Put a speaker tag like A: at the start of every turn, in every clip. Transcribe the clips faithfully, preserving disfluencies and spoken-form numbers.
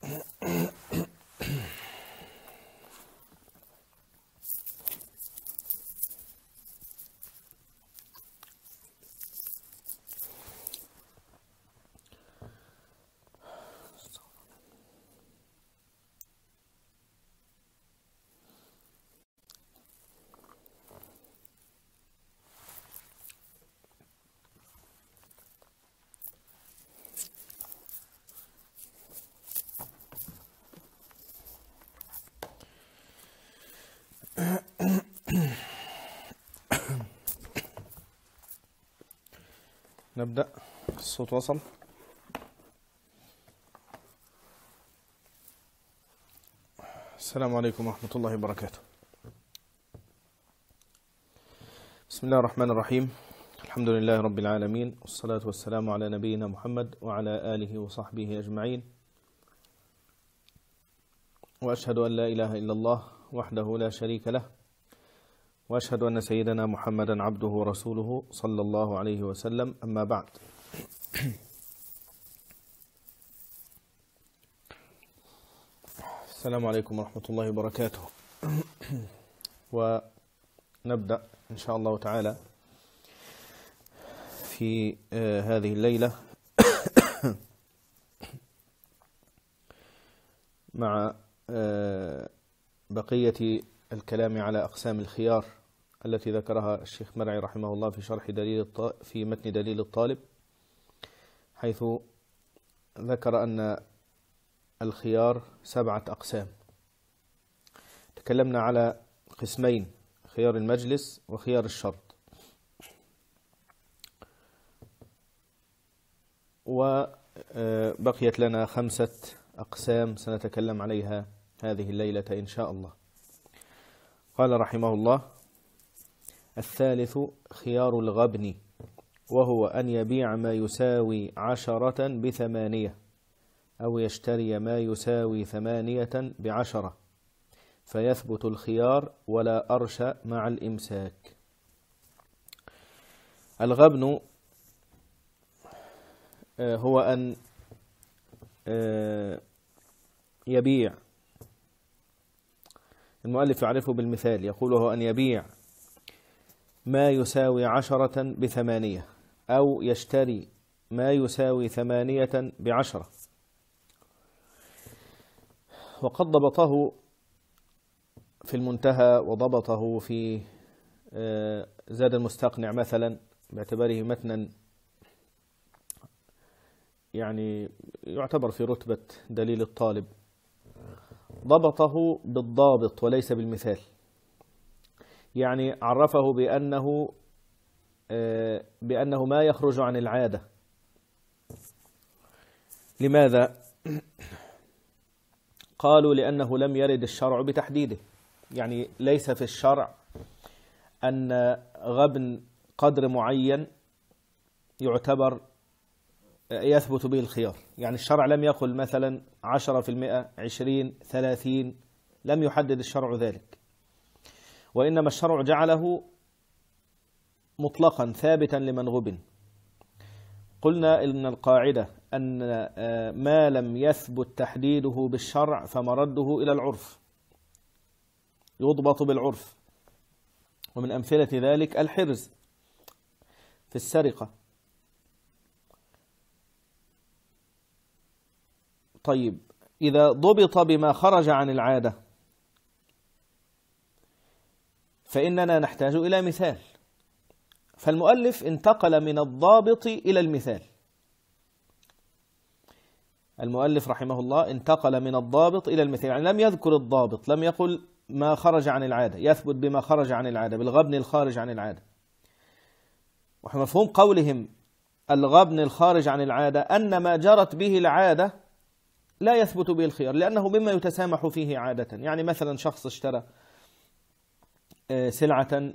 A: نبدأ. الصوت وصل. السلام عليكم ورحمة الله وبركاته. بسم الله الرحمن الرحيم. الحمد لله رب العالمين، والصلاة والسلام على نبينا محمد وعلى آله وصحبه أجمعين، وأشهد أن لا إله إلا الله وحده لا شريك له، وأشهد أن سيدنا محمدا عبده ورسوله صلى الله عليه وسلم. أما بعد، السلام عليكم ورحمة الله وبركاته. ونبدأ إن شاء الله تعالى في آه هذه الليلة مع آه بقية الكلام على أقسام الخيار التي ذكرها الشيخ مرعي رحمه الله في شرح دليل في متن دليل الطالب، حيث ذكر أن الخيار سبعة أقسام. تكلمنا على قسمين: خيار المجلس وخيار الشرط، وبقيت لنا خمسة أقسام سنتكلم عليها هذه الليلة إن شاء الله. قال رحمه الله: الثالث خيار الغبن، وهو أن يبيع ما يساوي عشرة بثمانية، أو يشتري ما يساوي ثمانية بعشرة، فيثبت الخيار ولا أرش مع الإمساك. الغبن هو أن يبيع، المؤلف يعرفه بالمثال، يقول هو أن يبيع ما يساوي عشرة بثمانية، أو يشتري ما يساوي ثمانية بعشرة. وقد ضبطه في المنتهى وضبطه في زاد المستقنع مثلا، باعتباره متنا يعني يعتبر في رتبة دليل الطالب، ضبطه بالضابط وليس بالمثال. يعني عرفه بأنه بأنه ما يخرج عن العادة. لماذا؟ قالوا لأنه لم يرد الشرع بتحديده، يعني ليس في الشرع أن غبن قدر معين يعتبر يثبت به الخيار. يعني الشرع لم يقل مثلا عشرة في المئة، عشرين، ثلاثين، لم يحدد الشرع ذلك، وإنما الشرع جعله مطلقا ثابتا لمن غبن. قلنا إن القاعدة أن ما لم يثبت تحديده بالشرع فمرده إلى العرف، يضبط بالعرف. ومن أمثلة ذلك الحرز في السرقة. طيب، إذا ضبط بما خرج عن العادة فإننا نحتاج إلى مثال، فالمؤلف انتقل من الضابط إلى المثال. المؤلف رحمه الله انتقل من الضابط إلى المثال، يعني لم يذكر الضابط، لم يقل ما خرج عن العادة، يثبت بما خرج عن العادة، بالغبن الخارج عن العادة. ومفهوم قولهم الغبن الخارج عن العادة أن ما جرت به العادة لا يثبت به الخيار، لأنه مما يتسامح فيه عادة. يعني مثلا شخص اشترى سلعة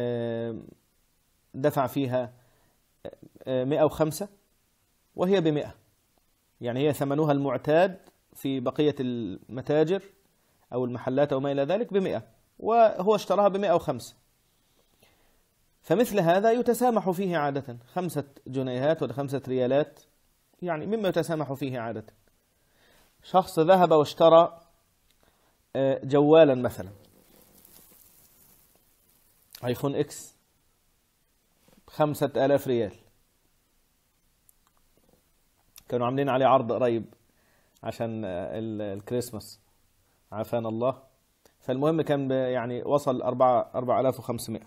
A: دفع فيها مئة وخمسة وهي بمئة، يعني هي ثمنها المعتاد في بقية المتاجر أو المحلات أو ما إلى ذلك بمئة، وهو اشتراها بمئة وخمسة. فمثل هذا يتسامح فيه عادة، خمسة جنيهات ولا خمسة ريالات، يعني مما يتسامح فيه عادة. شخص ذهب واشترى جوالا مثلا ايفون اكس بخمسة آلاف ريال، كانوا عاملين عليه عرض قريب عشان الكريسماس عافانا الله. فالمهم كان يعني وصل أربعة آلاف وخمسمائة.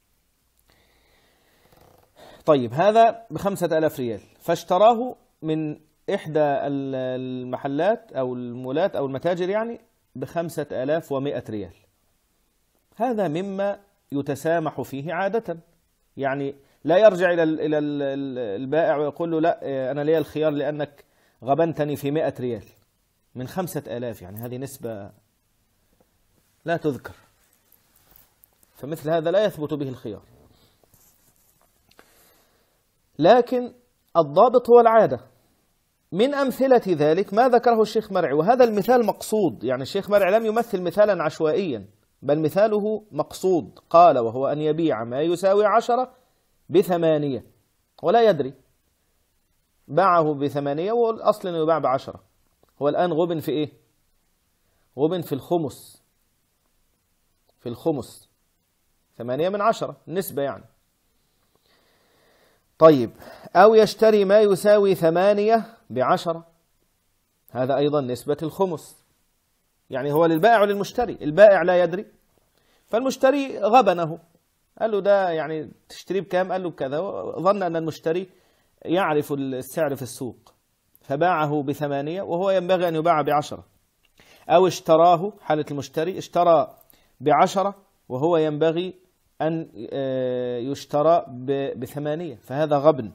A: طيب هذا بخمسة آلاف ريال، فاشتراه من إحدى المحلات أو المولات أو المتاجر يعني بخمسة آلاف ومائة ريال. هذا مما يتسامح فيه عادة، يعني لا يرجع إلى إلى البائع ويقول له لا أنا لي الخيار لأنك غبنتني في مائة ريال من خمسة آلاف، يعني هذه نسبة لا تذكر، فمثل هذا لا يثبت به الخيار. لكن الضابط هو العادة. من أمثلة ذلك ما ذكره الشيخ مرعي، وهذا المثال مقصود، يعني الشيخ مرعي لم يمثل مثالا عشوائيا بل مثاله مقصود. قال وهو أن يبيع ما يساوي عشرة بثمانية ولا يدري، باعه بثمانية والأصل أنه يباع بعشرة، هو الآن غبن في إيه؟ غبن في الخمس، في الخمس ثمانية من عشرة نسبة يعني. طيب أو يشتري ما يساوي ثمانية بعشرة، هذا أيضا نسبة الخمس، يعني هو للبائع وللمشتري، البائع لا يدري فالمشتري غبنه، قال له ده يعني تشتريه بكام، قال له بكذا، ظن أن المشتري يعرف السعر في السوق فباعه بثمانية وهو ينبغي أن يباع بعشرة. أو اشتراه، حالة المشتري اشترى بعشرة وهو ينبغي أن يشترى بثمانية، فهذا غبن.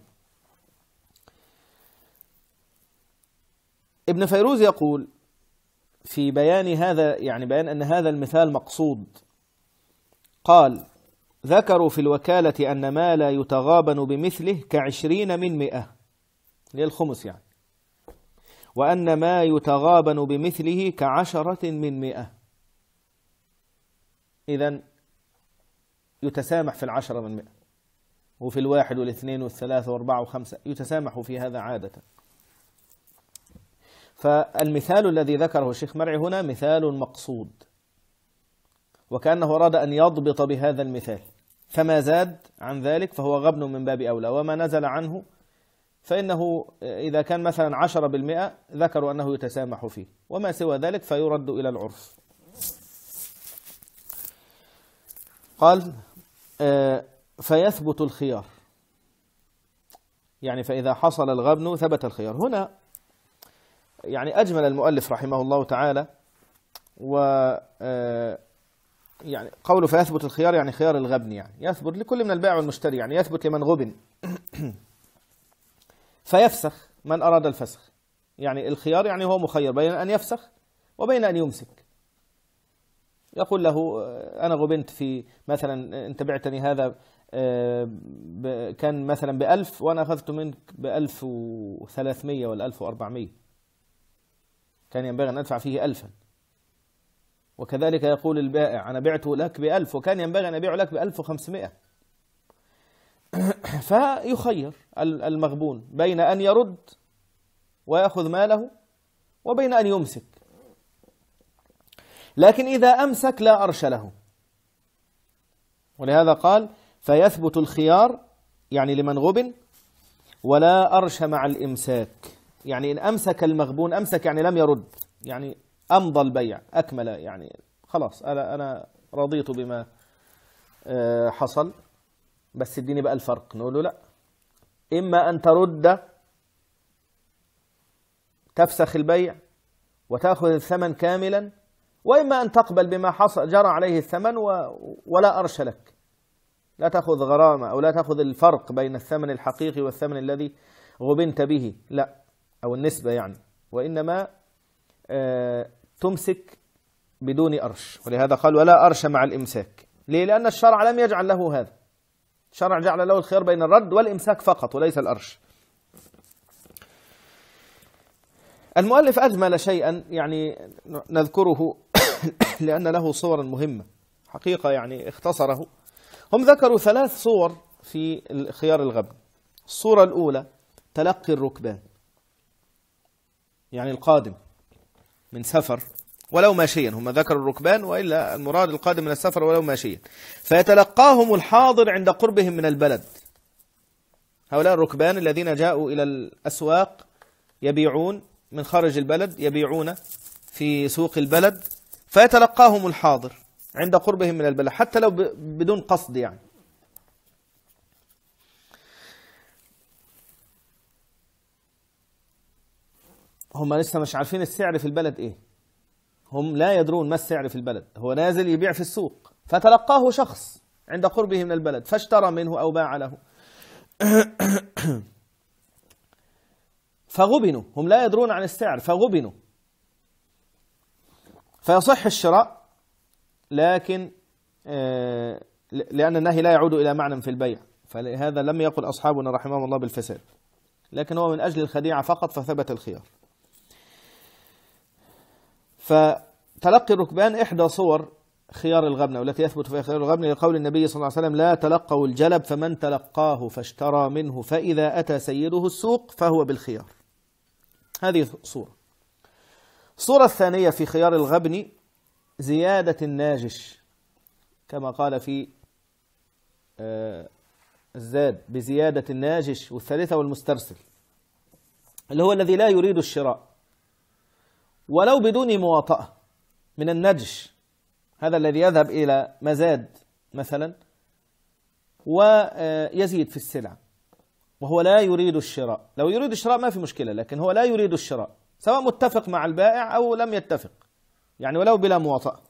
A: ابن فيروز يقول في بيان هذا، يعني بيان أن هذا المثال مقصود، قال ذكروا في الوكالة أن ما لا يتغابن بمثله كعشرين من مئة للخمس يعني، وأن ما يتغابن بمثله كعشرة من مئة، إذن يتسامح في العشرة من مئة، وفي الواحد والاثنين والثلاثة والأربعة وخمسة يتسامح في هذا عادة. فالمثال الذي ذكره الشيخ مرعي هنا مثال مقصود، وكأنه أراد أن يضبط بهذا المثال، فما زاد عن ذلك فهو غبن من باب أولى، وما نزل عنه فإنه إذا كان مثلا عشرة بالمئة ذكروا أنه يتسامح فيه، وما سوى ذلك فيرد إلى العرف. قال فيثبت الخيار، يعني فإذا حصل الغبن ثبت الخيار. هنا يعني أجمل المؤلف رحمه الله تعالى، و يعني قوله فيثبت الخيار يعني خيار الغبن، يعني يثبت لكل من البائع والمشتري، يعني يثبت لمن غبن فيفسخ من أراد الفسخ، يعني الخيار يعني هو مخير بين أن يفسخ وبين أن يمسك. يقول له أنا غبنت في مثلا، أنت بعتني هذا كان مثلا بألف وأنا أخذت منك بألف وثلاثمية ولا ألف وأربعمية، كان ينبغي أن أدفع فيه ألفا. وكذلك يقول البائع أنا بعته لك بألف وكان ينبغي أن أبيع لك بألف وخمسمائة. فيخير المغبون بين أن يرد ويأخذ ماله وبين أن يمسك، لكن إذا أمسك لا أرش له، ولهذا قال فيثبت الخيار يعني لمن غبن ولا أرش مع الإمساك، يعني إن أمسك المغبون، أمسك يعني لم يرد، يعني أمضى البيع أكمل، يعني خلاص أنا أنا رضيت بما حصل بس اديني بقى الفرق، نقول له لا، إما أن ترد تفسخ البيع وتأخذ الثمن كاملا، وإما أن تقبل بما حصل جرى عليه الثمن ولا أرش لك، لا تأخذ غرامة أو لا تأخذ الفرق بين الثمن الحقيقي والثمن الذي غبنت به، لا، أو النسبة يعني، وإنما تمسك بدون أرش. ولهذا قال ولا أرش مع الإمساك. ليه؟ لأن الشرع لم يجعل له هذا، الشرع جعل له الخيار بين الرد والإمساك فقط وليس الأرش. المؤلف أجمل شيئا يعني نذكره لأن له صورا مهمة حقيقة، يعني اختصره. هم ذكروا ثلاث صور في خيار الغبن. الصورة الأولى تلقي الركبان، يعني القادم من سفر ولو ماشيا، هم ذكروا الركبان وإلا المراد القادم من السفر ولو ماشيا، فيتلقاهم الحاضر عند قربهم من البلد. هؤلاء الركبان الذين جاءوا إلى الأسواق يبيعون من خارج البلد، يبيعون في سوق البلد، فيتلقاهم الحاضر عند قربهم من البلد حتى لو بدون قصد يعني. هم لسه مش عارفين السعر في البلد ايه، هم لا يدرون ما السعر في البلد، هو نازل يبيع في السوق، فتلقاه شخص عند قربه من البلد فاشترى منه أو باع له. فغبنوا، هم لا يدرون عن السعر فغبنوا، فيصح الشراء، لكن لأن النهي لا يعود إلى معنى في البيع، فلهذا لم يقل أصحابنا رحمهم الله بالفساد، لكن هو من أجل الخديعة فقط فثبت الخيار. فتلقي الركبان إحدى صور خيار الغبنة والتي يثبت فيها خيار الغبنة، لقول النبي صلى الله عليه وسلم: لا تلقوا الجلب فمن تلقاه فاشترى منه فإذا أتى سيده السوق فهو بالخيار. هذه صورة. الصورة الثانية في خيار الغبن زيادة الناجش، كما قال في الزاد بزيادة الناجش، والثالثة والمسترسل، اللي هو الذي لا يريد الشراء ولو بدون مواطأة من النجش، هذا الذي يذهب إلى مزاد مثلا ويزيد في السلعة وهو لا يريد الشراء. لو يريد الشراء ما في مشكلة، لكن هو لا يريد الشراء سواء متفق مع البائع أو لم يتفق يعني، ولو بلا مواطأة.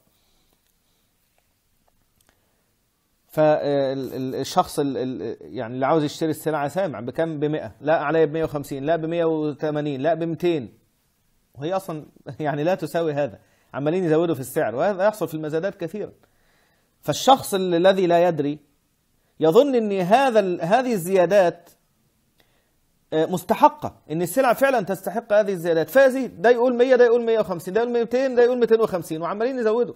A: فالشخص يعني اللي عاوز يشتري السلعة سامع بكم؟ بمئة، لا عليه بمئة وخمسين، لا بمئة وثمانين، لا بمئتين، وهي أصلا يعني لا تساوي هذا، عمالين يزودوا في السعر، وهذا يحصل في المزادات كثيرا. فالشخص الذي لا يدري يظن أن هذا هذه الزيادات مستحقة، أن السلعة فعلا تستحق هذه الزيادات، فيزيد، ده يقول مئة، ده يقول مئة وخمسين، ده يقول مئتين، ده يقول مئتين وخمسين، وعمالين يزودوا،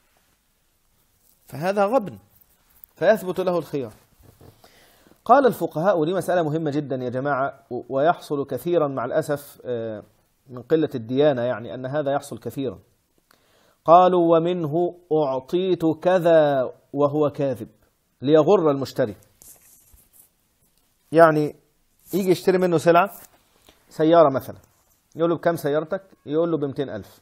A: فهذا غبن، فيثبت له الخيار. قال الفقهاء، ودي مسألة مهمة جدا يا جماعة، ويحصل كثيرا مع الأسف من قلة الديانة يعني أن هذا يحصل كثيرا. قالوا: ومنه أعطيت كذا وهو كاذب ليغر المشتري. يعني يجي يشتري منه سلعة، سيارة مثلا، يقول له: بكم سيارتك؟ يقول له: بمئتين ألف.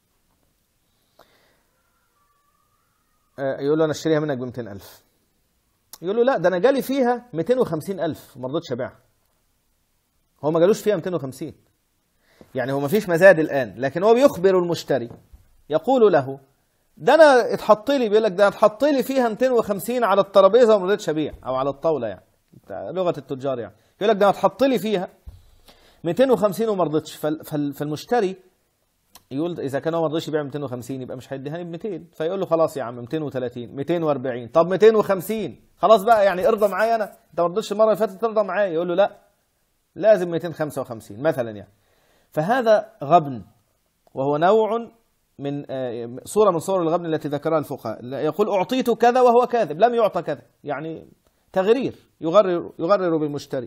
A: يقول له: أنا اشتريها منك بمئتين ألف. يقول له: لا، ده أنا جالي فيها مئتين وخمسين ألف وما رضيتش أبيعها. هو ما جالوش فيها مئتين وخمسين، يعني هو ما فيش مزاد الآن، لكن هو بيخبر المشتري، يقول له: ده أنا اتحط لي، بيقول لك ده اتحط لي فيها مئتين وخمسين على الترابيزة وما رضيتش أبيع، أو على الطاولة يعني لغة التجار يعني، يقول لك ده أنا اتحط لي فيها مئتين وخمسين وما رضيتش. فالمشتري يقول إذا كان هو ما رضيش يبيع مئتين وخمسين يبقى مش هيديهاني ب مئتين، فيقول له: خلاص يا عم مئتين وثلاثين، مئتين وأربعين، طب مئتين وخمسين، خلاص بقى يعني ارضى معايا، أنا أنت ما رضيتش المرة اللي فاتت ترضى معايا. يقول له: لا، لازم مئتين وخمسة وخمسين مثلا يعني. فهذا غبن، وهو نوع من صورة من صور الغبن التي ذكرها الفقهاء. يقول: أعطيت كذا وهو كاذب، لم يعطى كذا، يعني تغرير، يغرر يغرر بالمشتري.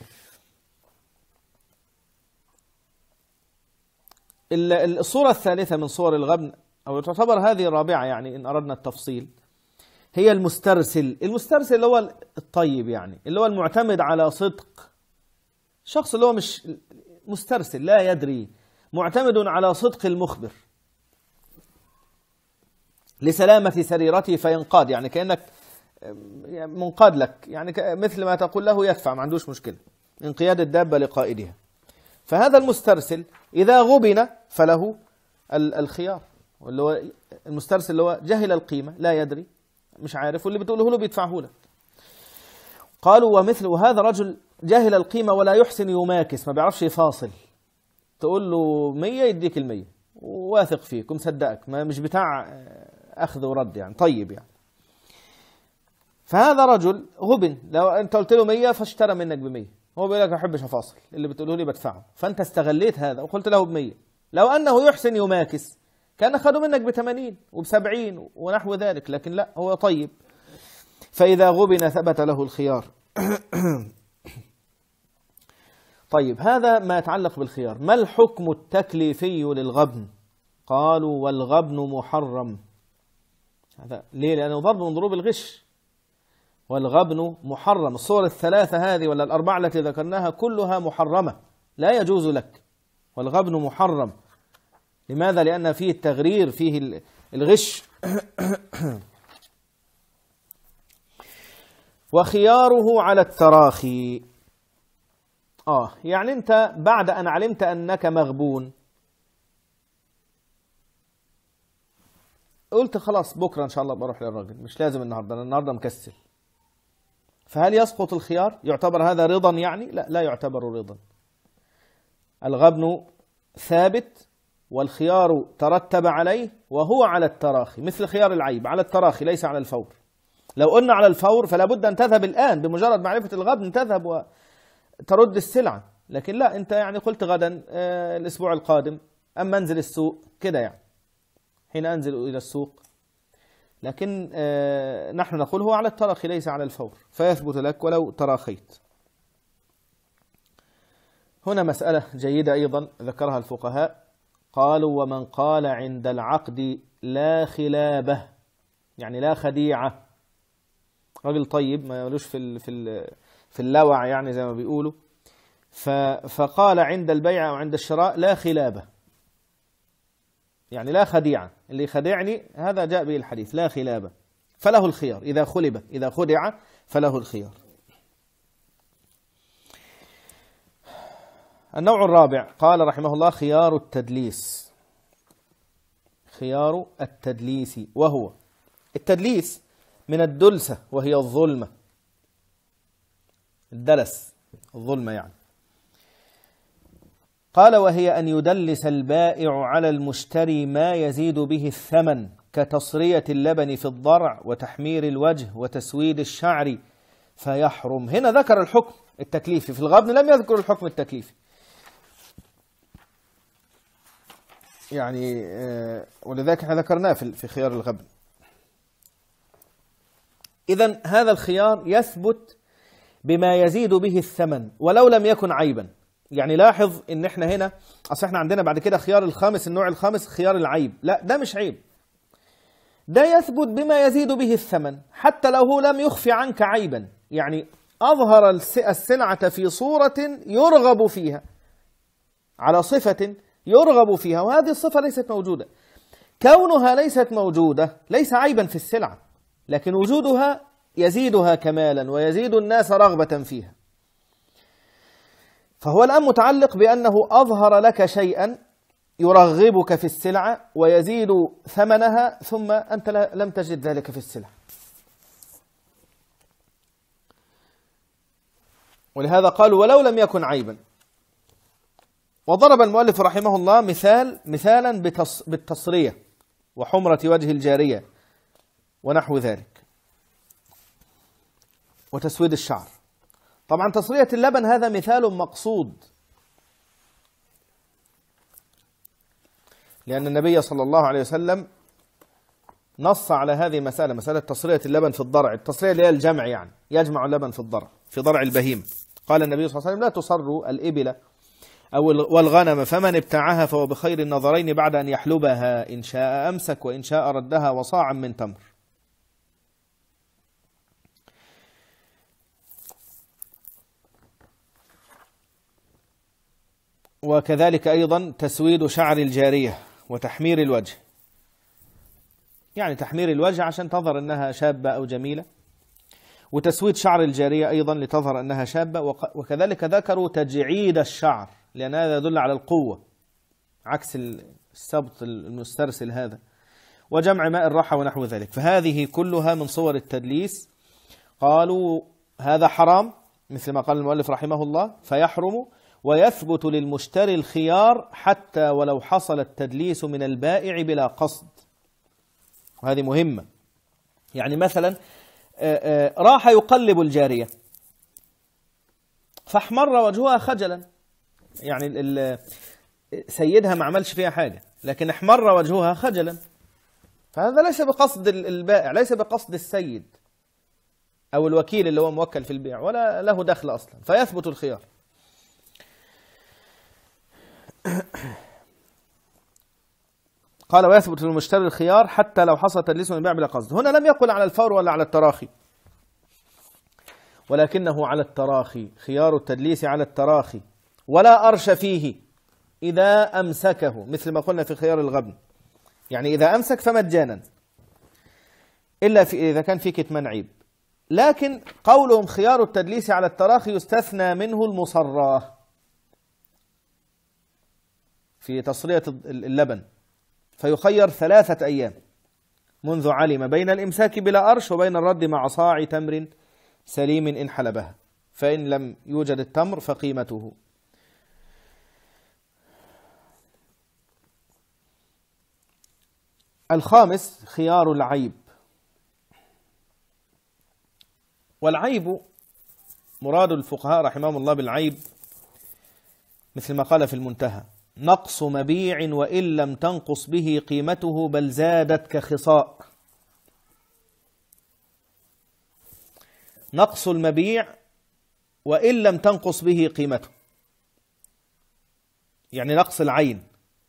A: الصورة الثالثة من صور الغبن، أو تعتبر هذه الرابعة يعني إن أردنا التفصيل، هي المسترسل. المسترسل اللي هو الطيب يعني، اللي هو المعتمد على صدق، شخص اللي هو مش مسترسل لا يدري، معتمد على صدق المخبر لسلامة سريرته فينقاد، يعني كأنك منقاد لك، يعني مثل ما تقول له يدفع، ما عندوش مشكلة، انقياد الدابة لقائدها. فهذا المسترسل إذا غبن فله الخيار، واللي هو المسترسل اللي هو جهل القيمة، لا يدري، مش عارف، واللي بتقوله له بيدفعه لك. قالوا: ومثله هذا رجل جاهل القيمة ولا يحسن يماكس، ما بيعرفش يفاصل، تقول له مية يديك المية، واثق فيك ومصدقك، ما مش بتاع أخذ ورد يعني، طيب يعني. فهذا رجل غبن، لو أنت قلت له مية فاشترى منك بمية، هو بيقول لك ما أحبش أفاصل، اللي بتقوله لي بدفعه، فأنت استغليت هذا وقلت له بمية. لو أنه يحسن يماكس كان أخذوا منك بثمانين وبسبعين ونحو ذلك، لكن لا، هو طيب. فإذا غبن ثبت له الخيار. طيب، هذا ما يتعلق بالخيار. ما الحكم التكليفي للغبن؟ قالوا والغبن محرم. هذا ليه؟ لأنه ضرب من ضروب الغش. والغبن محرم. الصور الثلاثة هذه ولا الأربعة التي ذكرناها كلها محرمة، لا يجوز لك. والغبن محرم. لماذا؟ لأن فيه التغرير، فيه الغش. وخياره على التراخي. آه يعني أنت بعد أن علمت أنك مغبون قلت خلاص بكرة إن شاء الله بروح للراجل، مش لازم النهاردة، أنا النهاردة مكسل. فهل يسقط الخيار؟ يعتبر هذا رضا يعني؟ لا، لا يعتبر رضا. الغبن ثابت والخيار ترتب عليه وهو على التراخي، مثل خيار العيب على التراخي ليس على الفور. لو قلنا على الفور فلا بد أن تذهب الآن، بمجرد معرفة الغبن تذهب وترد السلعة. لكن لا، أنت يعني قلت غدا آه الأسبوع القادم أما أنزل السوق كده، يعني حين أنزل إلى السوق. لكن آه نحن نقول هو على التراخي ليس على الفور، فيثبت لك ولو تراخيت. هنا مسألة جيدة أيضا ذكرها الفقهاء، قالوا ومن قال عند العقد لا خلابة، يعني لا خديعة، راجل طيب ما يقولوش في ال في ال في اللوع يعني زي ما بيقولوا، فقال عند البيع أو عند الشراء لا خلابة، يعني لا خديعة، اللي يخدعني هذا جاء به الحديث لا خلابة، فله الخيار إذا خلب، إذا خدع فله الخيار. النوع الرابع قال رحمه الله خيار التدليس. خيار التدليس، وهو التدليس من الدلسة وهي الظلمة، الدلس الظلمة يعني. قال وهي أن يدلس البائع على المشتري ما يزيد به الثمن كتصرية اللبن في الضرع وتحمير الوجه وتسويد الشعر فيحرم. هنا ذكر الحكم التكليفي، في الغبن لم يذكر الحكم التكليفي. يعني ولذلك احنا ذكرناه في خيار الغبن. إذن هذا الخيار يثبت بما يزيد به الثمن ولو لم يكن عيبا. يعني لاحظ ان احنا هنا اصل احنا عندنا بعد كده خيار الخامس، النوع الخامس خيار العيب، لا ده مش عيب، ده يثبت بما يزيد به الثمن حتى لو هو لم يخفي عنك عيبا، يعني أظهر السلعة في صورة يرغب فيها على صفة يرغب فيها، وهذه الصفة ليست موجودة. كونها ليست موجودة ليس عيبا في السلعة، لكن وجودها يزيدها كمالا ويزيد الناس رغبة فيها. فهو الآن متعلق بأنه أظهر لك شيئا يرغبك في السلعة ويزيد ثمنها، ثم أنت لم تجد ذلك في السلعة. ولهذا قالوا ولو لم يكن عيبا. وضرب المؤلف رحمه الله مثال مثالا بالتصرية وحمرة وجه الجارية ونحو ذلك وتسويد الشعر. طبعا تصرية اللبن هذا مثال مقصود، لأن النبي صلى الله عليه وسلم نص على هذه المسألة، مسألة تصرية اللبن في الضرع. التصرية اللي هي الجمع، يعني يجمع اللبن في الضرع في ضرع البهيمة. قال النبي صلى الله عليه وسلم لا تصروا الإبل أو والغنم فمن ابتاعها فهو بخير النظرين بعد أن يحلبها، إن شاء أمسك وإن شاء ردها وصاعا من تمر. وكذلك أيضا تسويد شعر الجارية وتحمير الوجه، يعني تحمير الوجه عشان تظهر أنها شابة أو جميلة، وتسويد شعر الجارية أيضا لتظهر أنها شابة. وكذلك ذكروا تجعيد الشعر لأن هذا يدل على القوة عكس السبط المسترسل هذا، وجمع ماء الراحة ونحو ذلك. فهذه كلها من صور التدليس. قالوا هذا حرام مثل ما قال المؤلف رحمه الله فيحرم، ويثبت للمشتري الخيار حتى ولو حصل التدليس من البائع بلا قصد. وهذه مهمة. يعني مثلا راح يقلب الجارية فاحمر وجهها خجلا، يعني سيدها ما عملش فيها حاجة لكن احمر وجهها خجلا، فهذا ليس بقصد البائع، ليس بقصد السيد أو الوكيل اللي هو موكل في البيع، ولا له دخل أصلا، فيثبت الخيار. قال ويثبت للمشتري الخيار حتى لو حصل تدليس من البيع بلا قصد. هنا لم يقل على الفور ولا على التراخي، ولكنه على التراخي، خيار التدليس على التراخي، ولا أرش فيه إذا أمسكه، مثل ما قلنا في خيار الغبن، يعني إذا أمسك فمجانا، إلا في إذا كان في كتمان عيب. لكن قولهم خيار التدليس على التراخي يستثنى منه المصراه في تصرية اللبن، فيخير ثلاثة أيام منذ علم بين الإمساك بلا أرش وبين الرد مع صاع تمر سليم إن حلبها، فإن لم يوجد التمر فقيمته. الخامس خيار العيب. والعيب مراد الفقهاء رحمهم الله بالعيب مثل ما قال في المنتهى: نقص مبيع وإن لم تنقص به قيمته بل زادت كخصاء. نقص المبيع وإن لم تنقص به قيمته، يعني نقص العين.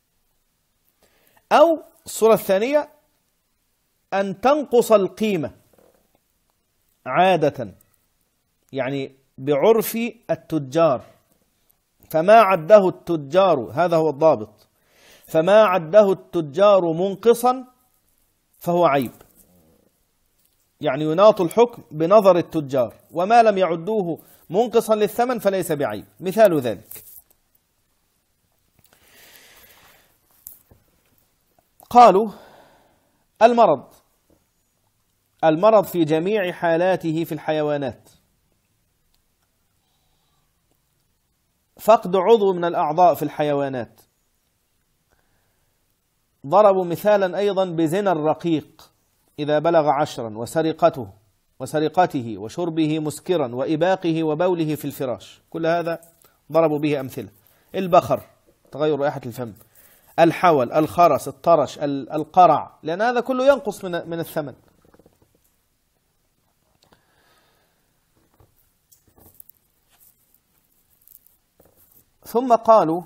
A: أو الصورة الثانية أن تنقص القيمة عادة، يعني بعرف التجار، فما عده التجار، هذا هو الضابط، فما عده التجار منقصا فهو عيب، يعني يناط الحكم بنظر التجار، وما لم يعدوه منقصا للثمن فليس بعيب. مثال ذلك: قالوا المرض، المرض في جميع حالاته في الحيوانات، فقد عضو من الأعضاء في الحيوانات. ضربوا مثالا أيضا بزنا الرقيق إذا بلغ عشرا، وسرقته وسرقته وشربه مسكرا وإباقه وبوله في الفراش، كل هذا ضربوا به أمثلة. البخر، تغير رائحة الفم، الحول، الخرس، الطرش، القرع، لأن هذا كله ينقص من من الثمن. ثم قالوا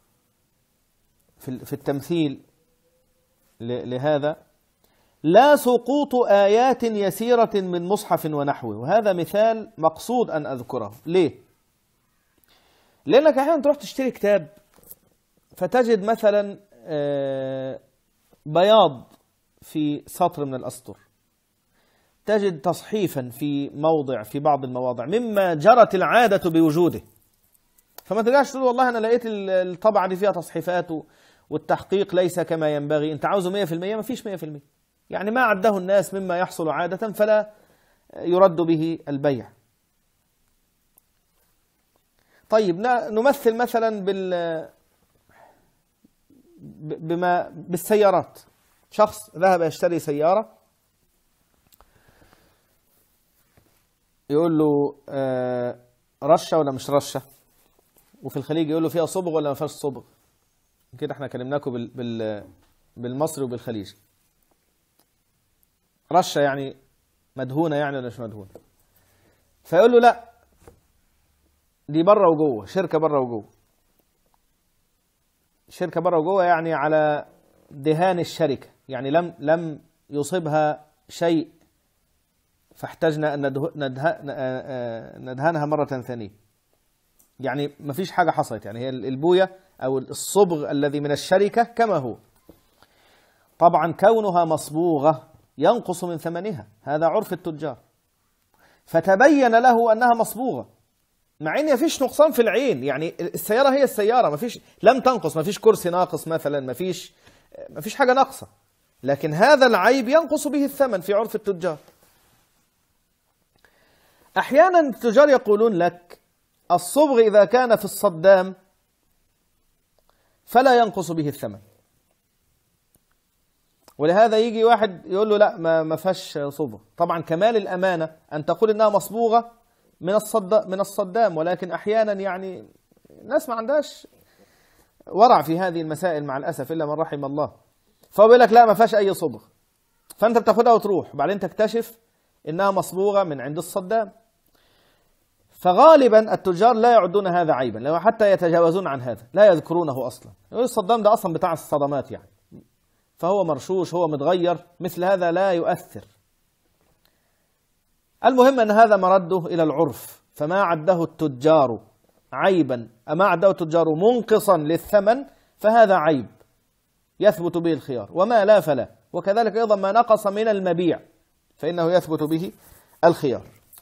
A: في التمثيل لهذا: لا سقوط آيات يسيرة من مصحف ونحوه. وهذا مثال مقصود أن أذكره. ليه؟ لأنك أحيانا تروح تشتري كتاب فتجد مثلا بياض في سطر من الأسطر، تجد تصحيفا في موضع في بعض المواضع مما جرت العادة بوجوده، فما ترجعش تقول والله أنا لقيت الطبعة دي فيها تصحيفات والتحقيق ليس كما ينبغي، أنت عاوزه مية في المية، ما فيش مية في المية، يعني ما عده الناس مما يحصل عادة فلا يرد به البيع. طيب نمثل مثلا بال بما بالسيارات. شخص ذهب يشتري سيارة، يقول له آه رشة ولا مش رشة، وفي الخليج يقول له فيها صبغ ولا ما فيهاش صبغ. كده احنا كلمناكم بال بال بالمصري وبالخليج. رشة يعني مدهونة يعني ولا مش مدهونة، فيقول له لا دي بره وجوه، شركة بره وجوه. شركة بره وجوه يعني على دهان الشركة، يعني لم لم يصبها شيء فاحتجنا أن ندهنها مرة ثانية، يعني ما فيش حاجة حصلت، يعني هي البوية أو الصبغ الذي من الشركة كما هو. طبعا كونها مصبوغة ينقص من ثمنها، هذا عرف التجار، فتبين له أنها مصبوغة مع ان مفيش نقصان في العين، يعني السيارة هي السيارة، مفيش لم تنقص، مفيش كرسي ناقص مثلا، مفيش مفيش حاجة ناقصة، لكن هذا العيب ينقص به الثمن في عرف التجار. أحيانا التجار يقولون لك الصبغ إذا كان في الصدام فلا ينقص به الثمن، ولهذا يجي واحد يقول له لا ما ما فيهاش صبغ. طبعا كمال الأمانة أن تقول إنها مصبوغة من الصد من الصدام، ولكن أحيانا يعني الناس ما عندهاش ورع في هذه المسائل مع الأسف إلا من رحم الله، فهو بيقول لك لا ما فيهاش أي صبغ، فأنت بتاخدها وتروح وبعدين تكتشف إنها مصبوغة من عند الصدام. فغالبا التجار لا يعدون هذا عيبا، لو حتى يتجاوزون عن هذا، لا يذكرونه أصلا. يقول الصدام ده أصلا بتاع الصدمات، يعني فهو مرشوش، هو متغير، مثل هذا لا يؤثر. المهم أن هذا مرده إلى العرف، فما عده التجار عيبا، أما عده التجار منقصا للثمن فهذا عيب يثبت به الخيار، وما لا فلا. وكذلك أيضا ما نقص من المبيع فإنه يثبت به الخيار.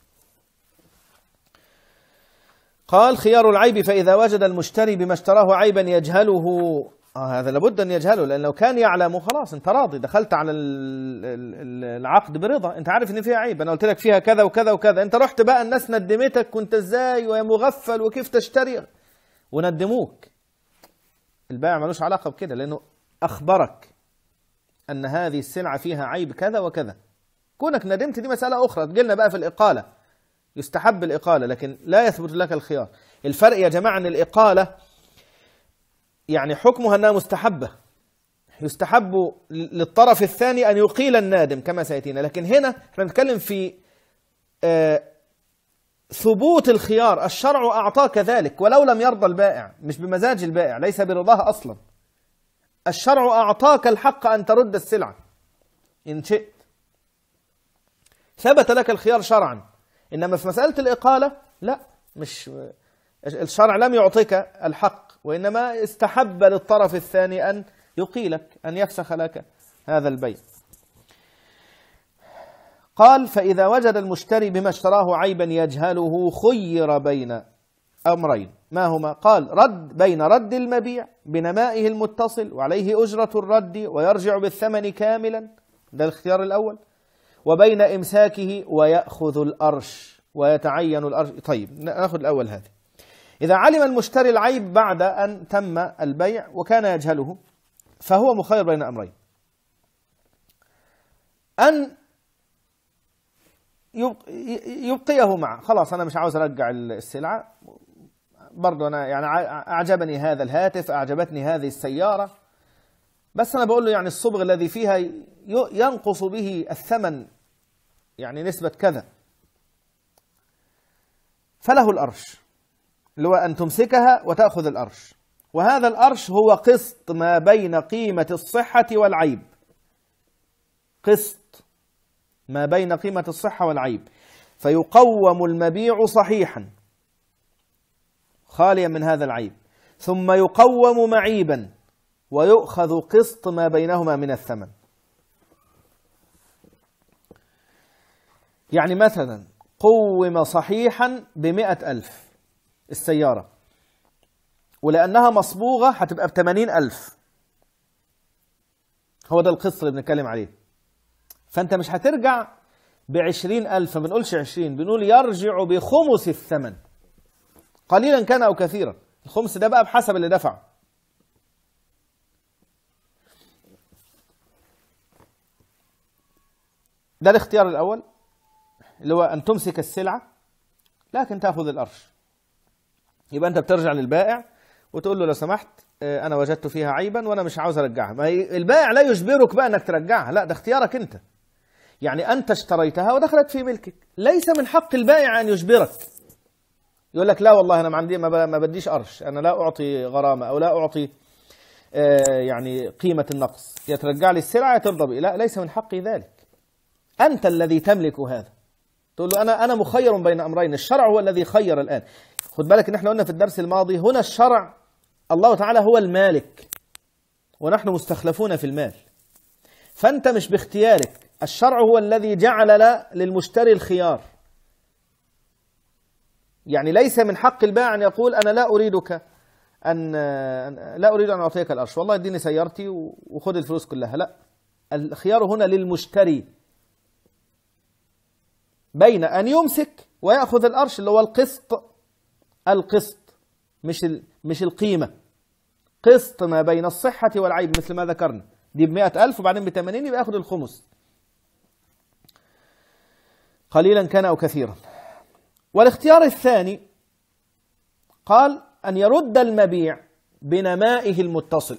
A: قال خيار العيب فإذا وجد المشتري بما اشتراه عيبا يجهله. آه هذا لابد أن يجهله، لأن لو كان يعلم خلاص أنت راضي، دخلت على العقد برضا، أنت عارف أن فيها عيب، أنا قلت لك فيها كذا وكذا وكذا، أنت رحت بقى الناس ندمتك كنت إزاي ويا مغفل وكيف تشتري وندموك. البائع ملوش علاقة بكده، لأنه أخبرك أن هذه السلعة فيها عيب كذا وكذا. كونك ندمت دي مسألة أخرى، تجيلنا بقى في الإقالة، يستحب الإقالة لكن لا يثبت لك الخيار. الفرق يا جماعة أن الإقالة يعني حكمها أنها مستحبة، يستحب للطرف الثاني أن يقيل النادم كما سيأتينا، لكن هنا احنا نتكلم في آه ثبوت الخيار، الشرع أعطاك ذلك ولو لم يرضى البائع، مش بمزاج البائع، ليس برضاه أصلا. الشرع أعطاك الحق أن ترد السلعة إن شئت، ثبت لك الخيار شرعا. إنما في مسألة الإقالة لا، مش الشرع لم يعطيك الحق، وإنما استحب للطرف الثاني أن يقيلك، أن يفسخ لك هذا البيع. قال فإذا وجد المشتري بما اشتراه عيبا يجهله خير بين أمرين، ما هما؟ قال رد بين رد المبيع بنمائه المتصل وعليه أجرة الرد ويرجع بالثمن كاملا، ده الاختيار الأول، وبين إمساكه ويأخذ الأرش ويتعين الأرش. طيب نأخذ الأول هذا. إذا علم المشتري العيب بعد أن تم البيع وكان يجهله فهو مخير بين أمرين، أن يبقيه معه، خلاص أنا مش عاوز أرجع السلعة، برضو أنا يعني أعجبني هذا الهاتف، أعجبتني هذه السيارة، بس أنا بقول له يعني الصبغ الذي فيها ينقص به الثمن يعني نسبة كذا، فله الأرش، اللي هو أن تمسكها وتأخذ الأرش، وهذا الأرش هو قسط ما بين قيمة الصحة والعيب، قسط ما بين قيمة الصحة والعيب، فيقوم المبيع صحيحا خاليا من هذا العيب، ثم يقوم معيبا ويؤخذ قسط ما بينهما من الثمن. يعني مثلا قوم صحيحا بمئة ألف السيارة، ولأنها مصبوغة هتبقى بثمانين ألف، هو ده القسط اللي بنتكلم عليه. فأنت مش هترجع بعشرين ألف، ما بنقولش عشرين، بنقول يرجع بخمس الثمن قليلا كان أو كثيرا، الخمس ده بقى بحسب اللي دفع. ده الاختيار الأول اللي هو أن تمسك السلعة لكن تأخذ الأرش. يبقى أنت بترجع للبائع وتقول له لو سمحت أنا وجدت فيها عيبا وأنا مش عاوز أرجعها. ما البائع لا يجبرك بقى أنك ترجعها، لا ده اختيارك أنت، يعني أنت اشتريتها ودخلت في ملكك، ليس من حق البائع أن يجبرك، يقول لك لا والله أنا ما عندي ما بديش أرش، أنا لا أعطي غرامة أو لا أعطي آه يعني قيمة النقص، يترجع لي السلعة يترضى بي. لا، ليس من حقي ذلك، أنت الذي تملك هذا. تقول له أنا أنا مخير بين أمرين، الشرع هو الذي خير الآن. خد بالك إن احنا قلنا في الدرس الماضي هنا الشرع الله تعالى هو المالك ونحن مستخلفون في المال، فأنت مش باختيارك، الشرع هو الذي جعل للمشتري الخيار. يعني ليس من حق البائع أن يقول أنا لا أريدك أن لا أريد أن أعطيك الأرش، والله اديني سيارتي وخذ الفلوس كلها، لا، الخيار هنا للمشتري بين أن يمسك ويأخذ الأرش اللي هو القسط، القسط مش مش القيمة، قسط ما بين الصحة والعيب مثل ما ذكرنا، دي بمئة ألف وبعدين بثمانين يبقى يأخذ الخمس قليلا كان أو كثيرا. والاختيار الثاني قال أن يرد المبيع بنمائه المتصل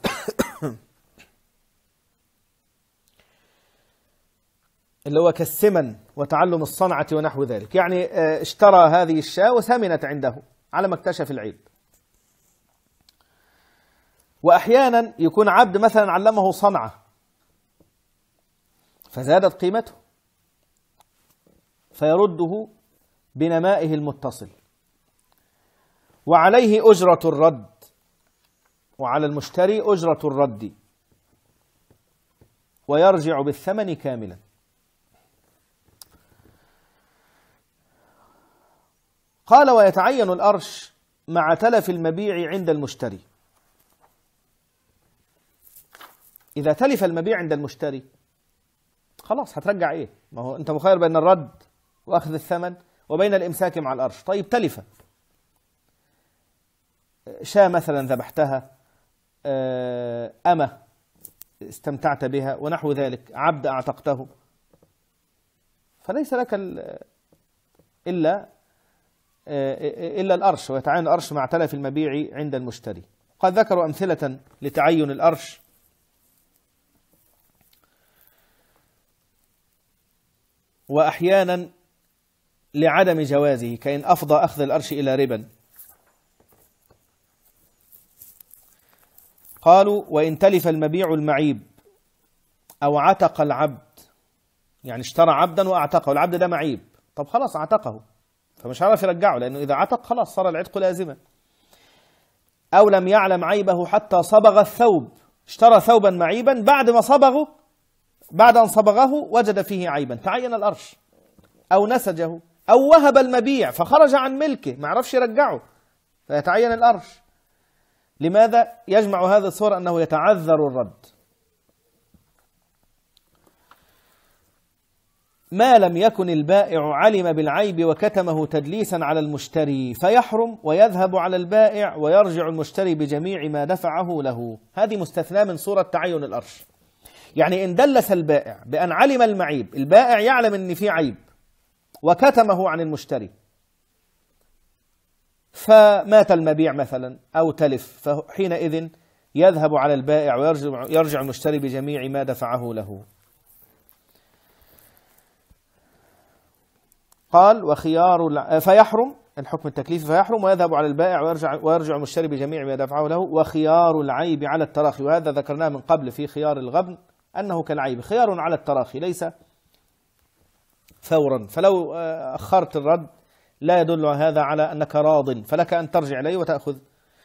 A: اللي هو كالسمن وتعلم الصنعة ونحو ذلك، يعني اشترى هذه الشاة وثمنت عنده على ما اكتشف العيب. وأحيانا يكون عبد مثلا علمه صنعة فزادت قيمته فيرده بنمائه المتصل، وعليه أجرة الرد، وعلى المشتري أجرة الرد، ويرجع بالثمن كاملا. قال ويتعين الأرش مع تلف المبيع عند المشتري. إذا تلف المبيع عند المشتري خلاص هترجع إيه؟ ما هو أنت مخير بين الرد وأخذ الثمن وبين الإمساك مع الأرش. طيب تلف، شاة مثلا ذبحتها، أمة استمتعت بها ونحو ذلك، عبد أعتقته، فليس لك إلا إلا الأرش، ويتعين الأرش مع تلف المبيع عند المشتري. قد ذكروا أمثلة لتعين الأرش: وأحيانا لعدم جوازه، كأن أفضى أخذ الأرش إلى ربا. قالوا وإن تلف المبيع المعيب أو عتق العبد، يعني اشترى عبدا وأعتقه، العبد ده معيب، طب خلاص أعتقه فمش عارف يرجعه، لأنه إذا عتق خلاص صار العتق لازما. أو لم يعلم عيبه حتى صبغ الثوب، اشترى ثوبا معيبا، بعد ما صبغه، بعد أن صبغه وجد فيه عيبا، تعين الأرش. أو نسجه، أو وهب المبيع فخرج عن ملكه ما عرفش يرجعه، فيتعين الأرش. لماذا؟ يجمع هذه الصورة أنه يتعذر الرد. ما لم يكن البائع علم بالعيب وكتمه تدليسا على المشتري فيحرم، ويذهب على البائع ويرجع المشتري بجميع ما دفعه له. هذه مستثناة من صورة تعين الأرش. يعني إن دلس البائع بأن علم المعيب، البائع يعلم أن في عيب وكتمه عن المشتري، فمات المبيع مثلا أو تلف، فحينئذ يذهب على البائع ويرجع يرجع المشتري بجميع ما دفعه له. قال وخيار فيحرم، الحكم التكليفي فيحرم، ويذهب على البائع ويرجع ويرجع المشتري بجميع ما دفعه له. وخيار العيب على التراخي، وهذا ذكرناه من قبل في خيار الغبن أنه كالعيب، خيار على التراخي ليس فورا، فلو أخرت الرد لا يدل هذا على أنك راض، فلك أن ترجع إليه وتأخذ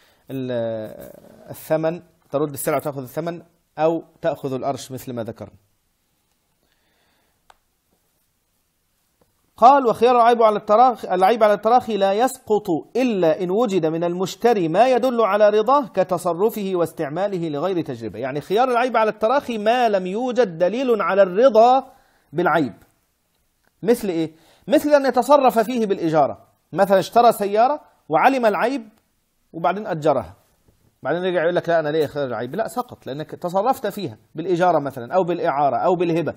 A: الثمن، ترد السلعة وتأخذ الثمن، أو تأخذ الأرش مثل ما ذكرنا. قال وخيار العيب على التراخي، العيب على التراخي لا يسقط إلا إن وجد من المشتري ما يدل على رضاه كتصرفه واستعماله لغير تجربة. يعني خيار العيب على التراخي ما لم يوجد دليل على الرضا بالعيب. مثل إيه؟ مثل أن يتصرف فيه بالإجارة، مثلا اشترى سيارة وعلم العيب وبعدين أجرها، بعدين رجع يقول لك لا أنا ليه خيار العيب؟ لا، سقط لأنك تصرفت فيها بالإجارة مثلا أو بالإعارة أو بالهبة،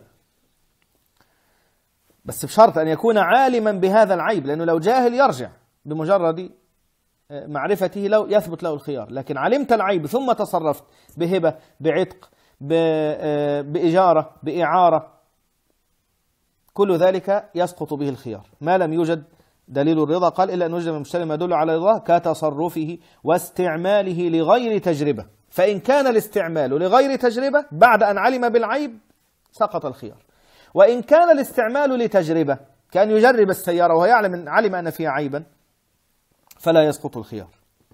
A: بس بشرط أن يكون عالما بهذا العيب، لأنه لو جاهل يرجع بمجرد معرفته لو يثبت له الخيار. لكن علمت العيب ثم تصرفت بهبة، بعتق، بإجارة، بإعارة، كل ذلك يسقط به الخيار ما لم يوجد دليل الرضا. قال إلا أن وجد من المشتري ما يدل على رضاه كتصرفه واستعماله لغير تجربة. فإن كان الاستعمال لغير تجربة بعد أن علم بالعيب سقط الخيار، وإن كان الاستعمال لتجربة كان يجرب السيارة وهو يعلم علم أن فيها عيبا فلا يسقط الخيار.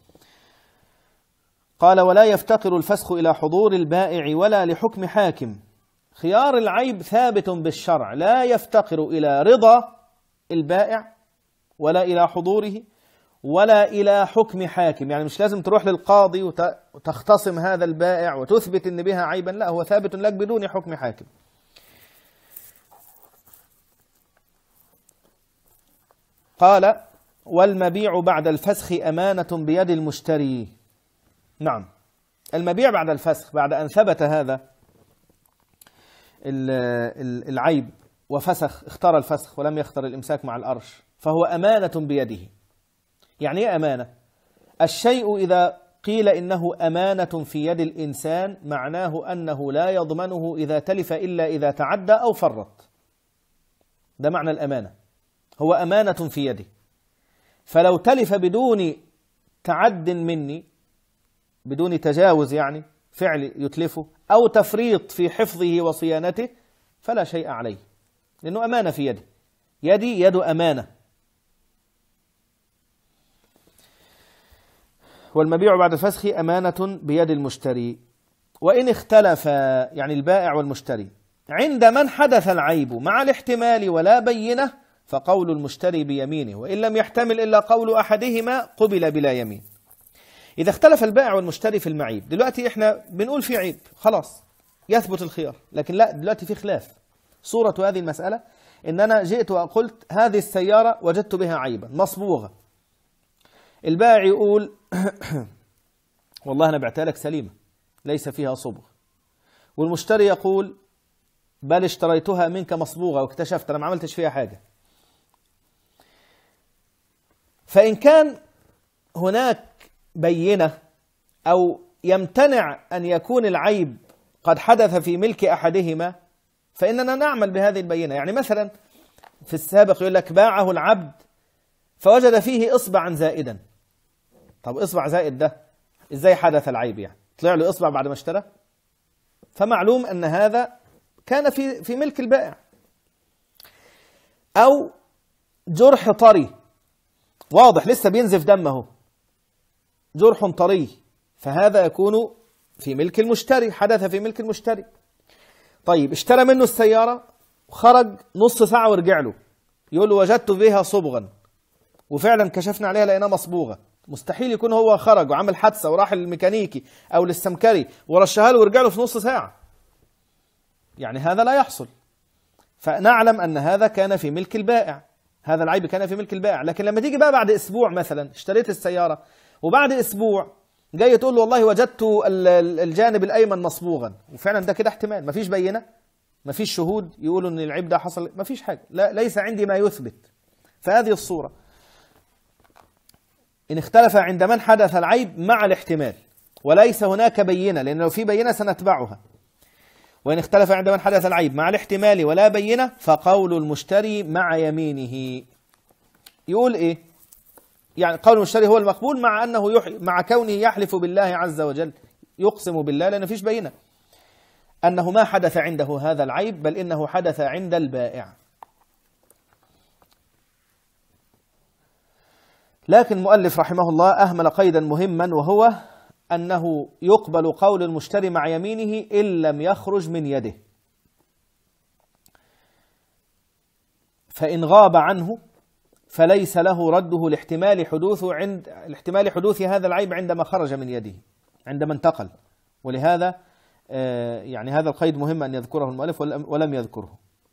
A: قال ولا يفتقر الفسخ إلى حضور البائع ولا لحكم حاكم. خيار العيب ثابت بالشرع، لا يفتقر إلى رضا البائع ولا إلى حضوره ولا إلى حكم حاكم. يعني مش لازم تروح للقاضي وتختصم هذا البائع وتثبت أن بها عيبا، لا، هو ثابت لك بدون حكم حاكم. قال والمبيع بعد الفسخ أمانة بيد المشتري. نعم، المبيع بعد الفسخ، بعد أن ثبت هذا العيب وفسخ، اختار الفسخ ولم يختار الإمساك مع الأرش، فهو أمانة بيده. يعني ايه أمانة؟ الشيء إذا قيل إنه أمانة في يد الإنسان معناه أنه لا يضمنه إذا تلف إلا إذا تعدى أو فرط. ده معنى الأمانة، هو أمانة في يدي، فلو تلف بدون تعد مني، بدون تجاوز يعني فعل يتلفه، أو تفريط في حفظه وصيانته، فلا شيء عليه، لأنه أمانة في يدي، يدي يد أمانة. والمبيع بعد الفسخ أمانة بيد المشتري. وإن اختلف يعني البائع والمشتري عند من حدث العيب مع الاحتمال ولا بينة فقول المشتري بيمينه، وإن لم يحتمل إلا قول أحدهما قبل بلا يمين. إذا اختلف البائع والمشتري في المعيب، دلوقتي إحنا بنقول في عيب خلاص يثبت الخيار، لكن لا، دلوقتي في خلاف. صورة هذه المسألة إن أنا جئت وقلت هذه السيارة وجدت بها عيبا مصبوغة. البائع يقول والله أنا بعتها لك سليمة ليس فيها صبغ، والمشتري يقول بل اشتريتها منك مصبوغة واكتشفت أنا ما عملتش فيها حاجة. فإن كان هناك بينة أو يمتنع أن يكون العيب قد حدث في ملك أحدهما فإننا نعمل بهذه البينة. يعني مثلا في السابق يقول لك باعه العبد فوجد فيه إصبعا زائدا. طب إصبع زائد ده إزاي حدث العيب؟ يعني طلع له إصبع بعد ما اشترى، فمعلوم أن هذا كان في في ملك البائع. أو جرح طري واضح لسه بينزف دمه، جرح طري، فهذا يكون في ملك المشتري، حدث في ملك المشتري. طيب اشترى منه السيارة وخرج نص ساعة ورجع له يقول له وجدت بها صبغا، وفعلا كشفنا عليها لقيناها مصبوغة. مستحيل يكون هو خرج وعمل حادثة وراح للميكانيكي أو للسمكري ورشها له ورجع له في نص ساعة، يعني هذا لا يحصل. فنعلم أن هذا كان في ملك البائع، هذا العيب كان في ملك البائع. لكن لما تيجي بقى بعد أسبوع مثلا اشتريت السيارة وبعد أسبوع جاي تقول له والله وجدت الجانب الأيمن مصبوغا، وفعلا ده كده احتمال، مفيش بينة، مفيش شهود يقولوا أن العيب ده حصل، مفيش حاجة، لا ليس عندي ما يثبت. فهذه الصورة إن اختلف عند من حدث العيب مع الاحتمال وليس هناك بينة، لأن لو في بينة سنتبعها. وإن اختلف عند من حدث العيب مع الاحتمال ولا بينة فقول المشتري مع يمينه. يقول إيه؟ يعني قول المشتري هو المقبول مع أنه يح... مع كونه يحلف بالله عز وجل، يقسم بالله لأن فيش بينة أنه ما حدث عنده هذا العيب، بل إنه حدث عند البائع. لكن المؤلف رحمه الله أهمل قيدا مهما، وهو أنه يقبل قول المشتري مع يمينه إن لم يخرج من يده، فإن غاب عنه فليس له رده لاحتمال حدوثه عند الاحتمال حدوث هذا العيب عندما خرج من يده، عندما انتقل. ولهذا يعني هذا القيد مهم أن يذكره المؤلف ولم يذكره.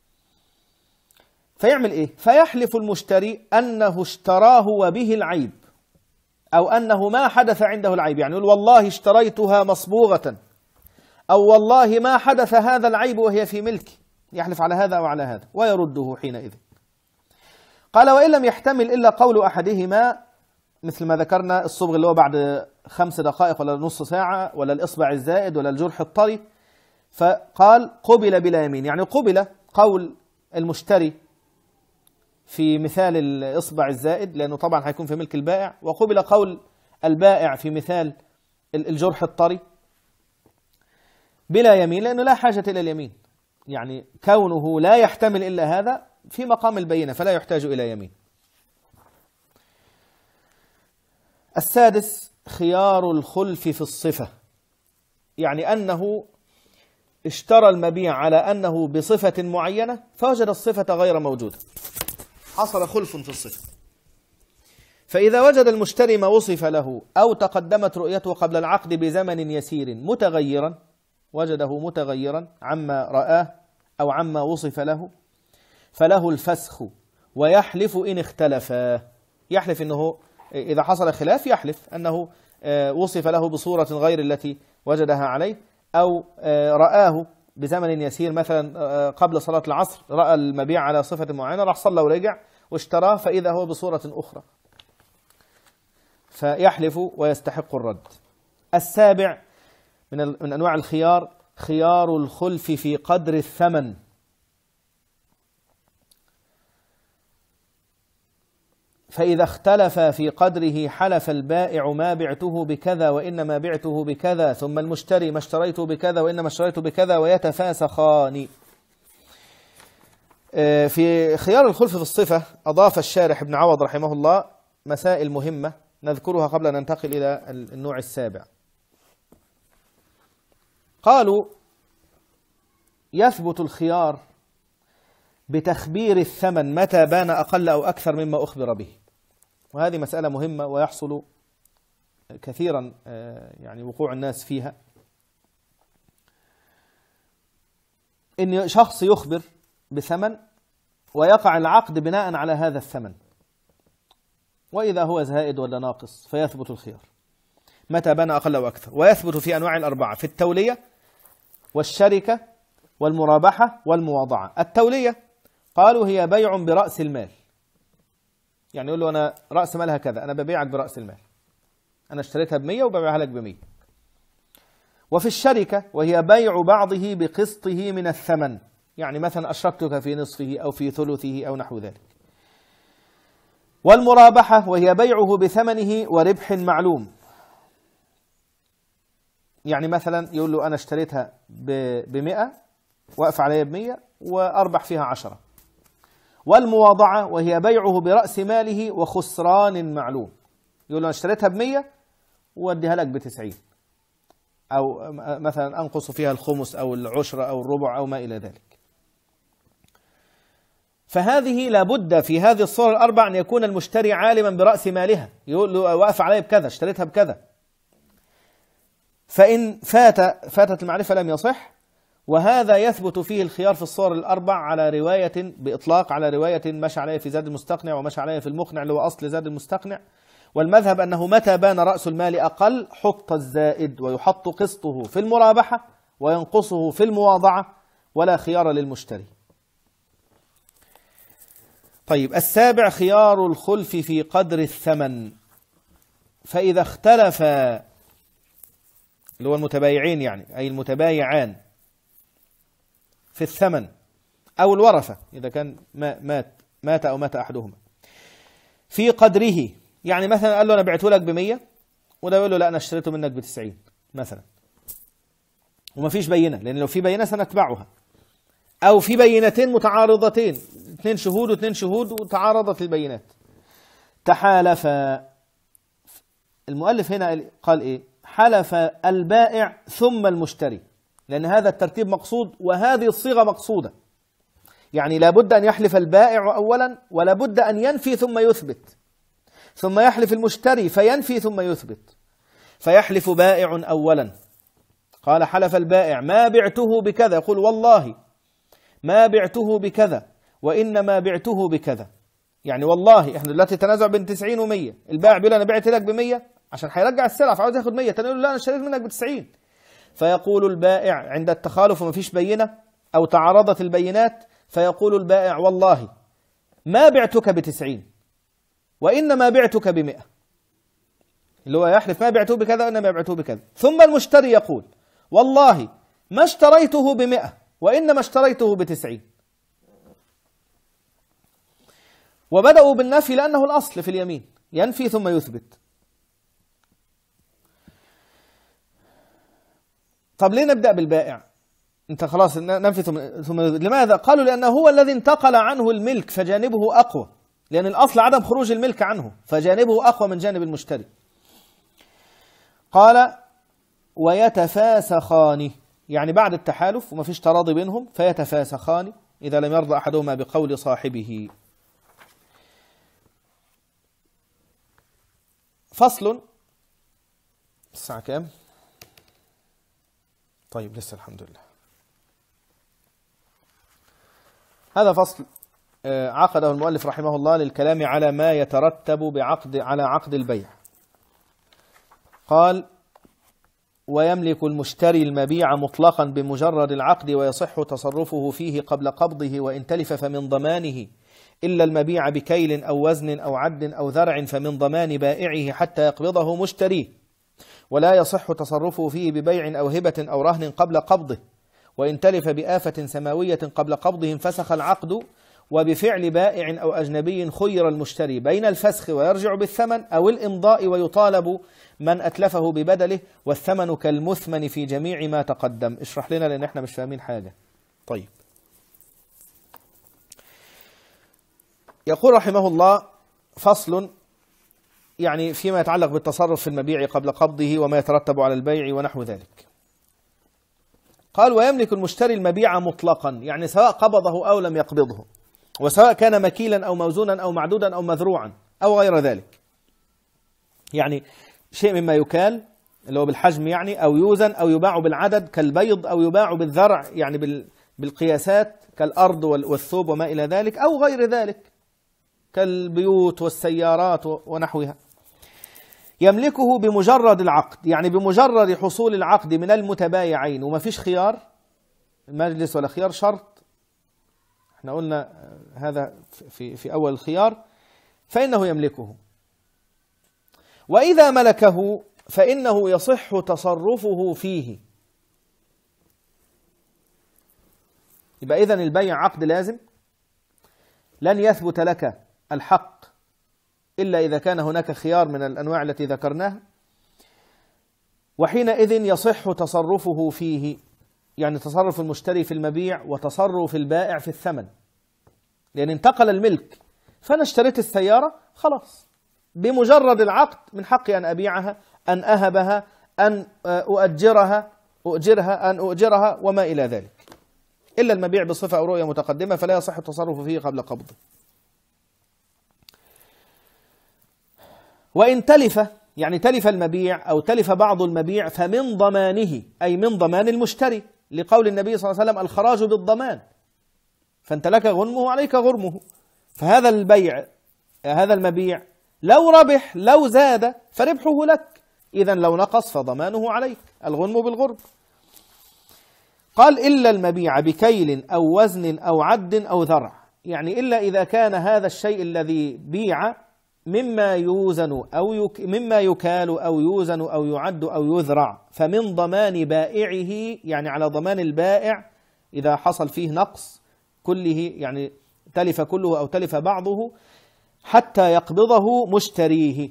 A: فيعمل إيه؟ فيحلف المشتري أنه اشتراه وبه العيب، أو أنه ما حدث عنده العيب، يعني يقول والله اشتريتها مصبوغة، أو والله ما حدث هذا العيب وهي في ملكي، يحلف على هذا أو على هذا ويرده حينئذ. قال وإن لم يحتمل إلا قول أحدهما، مثل ما ذكرنا الصبغ اللي هو بعد خمس دقائق ولا نص ساعة ولا الإصبع الزائد ولا الجرح الطري، فقال قبل بلا يمين، يعني قبل قول المشتري في مثال الإصبع الزائد لأنه طبعا هيكون في ملك البائع، وقبل قول البائع في مثال الجرح الطري بلا يمين، لأنه لا حاجة إلى اليمين، يعني كونه لا يحتمل إلا هذا في مقام البينة فلا يحتاج إلى يمين. السادس خيار الخلف في الصفة، يعني أنه اشترى المبيع على أنه بصفة معينة فوجد الصفة غير موجودة، حصل خلف في الصفة. فإذا وجد المشتري ما وصف له أو تقدمت رؤيته قبل العقد بزمن يسير متغيرا، وجده متغيرا عما رآه أو عما وصف له، فله الفسخ ويحلف إن اختلفا. يحلف أنه إذا حصل خلاف يحلف أنه وصف له بصورة غير التي وجدها عليه، أو رآه بزمن يسير، مثلا قبل صلاة العصر رأى المبيع على صفة معينة، راح صلى ورجع واشتراه فإذا هو بصورة أخرى، فيحلف ويستحق الرد. السابع من من أنواع الخيار خيار الخلف في قدر الثمن، فإذا اختلف في قدره حلف البائع ما بعته بكذا وإنما بعته بكذا، ثم المشتري ما اشتريته بكذا وإنما اشتريته بكذا، ويتفاسخان. في خيار الخلف في الصفة أضاف الشارح ابن عوض رحمه الله مسائل مهمة نذكرها قبل أن ننتقل إلى النوع السابع. قالوا يثبت الخيار بتخبير الثمن متى بان أقل أو أكثر مما أخبر به، وهذه مسألة مهمة ويحصل كثيرا يعني وقوع الناس فيها، إن شخص يخبر بثمن ويقع العقد بناء على هذا الثمن، وإذا هو زائد ولا ناقص فيثبت الخيار متى بان أقل أو أكثر. ويثبت في أنواع الأربعة: في التولية والشركة والمرابحة والمواضعة. التولية قالوا هي بيع برأس المال، يعني يقول له أنا رأس مالها كذا، أنا ببيعك برأس المال، أنا اشتريتها بمية وببيعها لك بمية. وفي الشركة وهي بيع بعضه بقسطه من الثمن، يعني مثلا أشركتك في نصفه أو في ثلثه أو نحو ذلك. والمرابحة وهي بيعه بثمنه وربح معلوم، يعني مثلا يقول له أنا اشتريتها بمئة وقف عليها بمية وأربح فيها عشرة. والمواضعة وهي بيعه برأس ماله وخسران معلوم، يقول له أنا اشتريتها بمية وأديها لك بتسعين، أو مثلا أنقص فيها الخمس أو العشرة أو الربع أو ما إلى ذلك. فهذه لابد في هذه الصور الأربع أن يكون المشتري عالما برأس مالها، يقول له وقف علي بكذا، اشتريتها بكذا. فإن فات فاتت المعرفة لم يصح، وهذا يثبت فيه الخيار في الصور الأربع على رواية بإطلاق، على رواية مشى عليه في زاد المستقنع ومشى عليه في المقنع اللي هو أصل زاد المستقنع. والمذهب أنه متى بان رأس المال أقل حط الزائد ويحط قسطه في المرابحة وينقصه في المواضعة، ولا خيار للمشتري. طيب، السابع خيار الخلف في قدر الثمن. فإذا اختلف اللي هو المتبايعين، يعني أي المتبايعان في الثمن أو الورثة إذا كان مات مات أو مات أحدهما في قدره، يعني مثلا قال له أنا بعته لك بمية وده يقول له لا أنا اشتريته منك بتسعين مثلا، وما فيش بينة، لأن لو في بينة سنتبعها، أو في بينتين متعارضتين، اثنين شهود واثنين شهود وتعارضت البينات، تحالف. المؤلف هنا قال إيه؟ حلف البائع ثم المشتري، لأن هذا الترتيب مقصود وهذه الصيغة مقصودة، يعني لابد أن يحلف البائع أولا، ولابد أن ينفي ثم يثبت، ثم يحلف المشتري فينفي ثم يثبت. فيحلف بائع أولا، قال حلف البائع ما بعته بكذا، يقول والله ما بعته بكذا وإنما بعته بكذا، يعني والله احنا دلوقتي تنازع بين تسعين ومية، البائع بيقول أنا بعت لك بمية عشان هيرجع السلعة فعاوز ياخد مية، تاني يقول لا أنا اشتريت منك بتسعين. فيقول البائع عند التخالف وما فيش بينة أو تعارضت البينات، فيقول البائع والله ما بعتك بتسعين وإنما بعتك بمئة، اللي هو يحلف ما بعته بكذا وإنما بعته بكذا. ثم المشتري يقول والله ما اشتريته بمئة وإنما اشتريته بتسعين. وبدأوا بالنفي لأنه الأصل في اليمين، ينفي ثم يثبت. طب ليه نبدأ بالبائع؟ انت خلاص ننفي ثم ثم لماذا؟ قالوا لأنه هو الذي انتقل عنه الملك فجانبه أقوى، لأن الأصل عدم خروج الملك عنه، فجانبه أقوى من جانب المشتري. قال ويتفاسخان، يعني بعد التحالف وما فيش تراضي بينهم فيتفاسخان إذا لم يرضى أحدهما بقول صاحبه. فصل. الساعة كام؟ طيب لسه الحمد لله. هذا فصل عقده المؤلف رحمه الله للكلام على ما يترتب بعقد على عقد البيع. قال ويملك المشتري المبيع مطلقا بمجرد العقد ويصح تصرفه فيه قبل قبضه، وإن تلف فمن ضمانه، إلا المبيع بكيل أو وزن أو عد أو ذرع فمن ضمان بائعه حتى يقبضه مشتريه، ولا يصح تصرفه فيه ببيع أو هبة أو رهن قبل قبضه، وإن تلف بآفة سماوية قبل قبضه انفسخ العقد. وبفعل بائع أو أجنبي خير المشتري بين الفسخ ويرجع بالثمن أو الإمضاء ويطالب من أتلفه ببدله، والثمن كالمثمن في جميع ما تقدم. اشرح لنا لأن احنا مش فاهمين حاجة. طيب، يقول رحمه الله: فصل، يعني فيما يتعلق بالتصرف في المبيع قبل قبضه وما يترتب على البيع ونحو ذلك. قال: ويملك المشتري المبيع مطلقا، يعني سواء قبضه أو لم يقبضه، وسواء كان مكيلا أو موزونا أو معدودا أو مذروعا أو غير ذلك، يعني شيء مما يكال اللي هو بالحجم يعني، أو يوزن أو يباع بالعدد كالبيض، أو يباع بالذرع يعني بالقياسات كالأرض والثوب وما إلى ذلك، أو غير ذلك كالبيوت والسيارات ونحوها. يملكه بمجرد العقد، يعني بمجرد حصول العقد من المتبايعين، وما فيش خيار المجلس ولا خيار شرط، احنا قلنا هذا في في أول الخيار، فإنه يملكه. وإذا ملكه فإنه يصح تصرفه فيه. يبقى إذن البيع عقد لازم، لن يثبت لك الحق إلا إذا كان هناك خيار من الأنواع التي ذكرناها، وحينئذ يصح تصرفه فيه، يعني تصرف المشتري في المبيع وتصرف البائع في الثمن، لأن انتقل الملك. فأنا اشتريت السيارة خلاص، بمجرد العقد من حقي أن أبيعها، أن أهبها، أن أؤجرها أؤجرها أن أؤجرها وما إلى ذلك، إلا المبيع بصفة أو رؤية متقدمة فلا يصح التصرف فيه قبل قبضه. وإن تلف، يعني تلف المبيع أو تلف بعض المبيع، فمن ضمانه، أي من ضمان المشتري، لقول النبي صلى الله عليه وسلم: الخراج بالضمان، فأنت لك غنمه وعليك غرمه. فهذا البيع، هذا المبيع لو ربح لو زاد فربحه لك، إذن لو نقص فضمانه عليك، الغنم بالغرم. قال: إلا المبيع بكيل أو وزن أو عد أو ذرع، يعني إلا إذا كان هذا الشيء الذي بيع مما يوزن أو يك مما يكال أو يوزن أو يعد أو يذرع، فمن ضمان بائعه، يعني على ضمان البائع إذا حصل فيه نقص كله، يعني تلف كله أو تلف بعضه، حتى يقبضه مشتريه.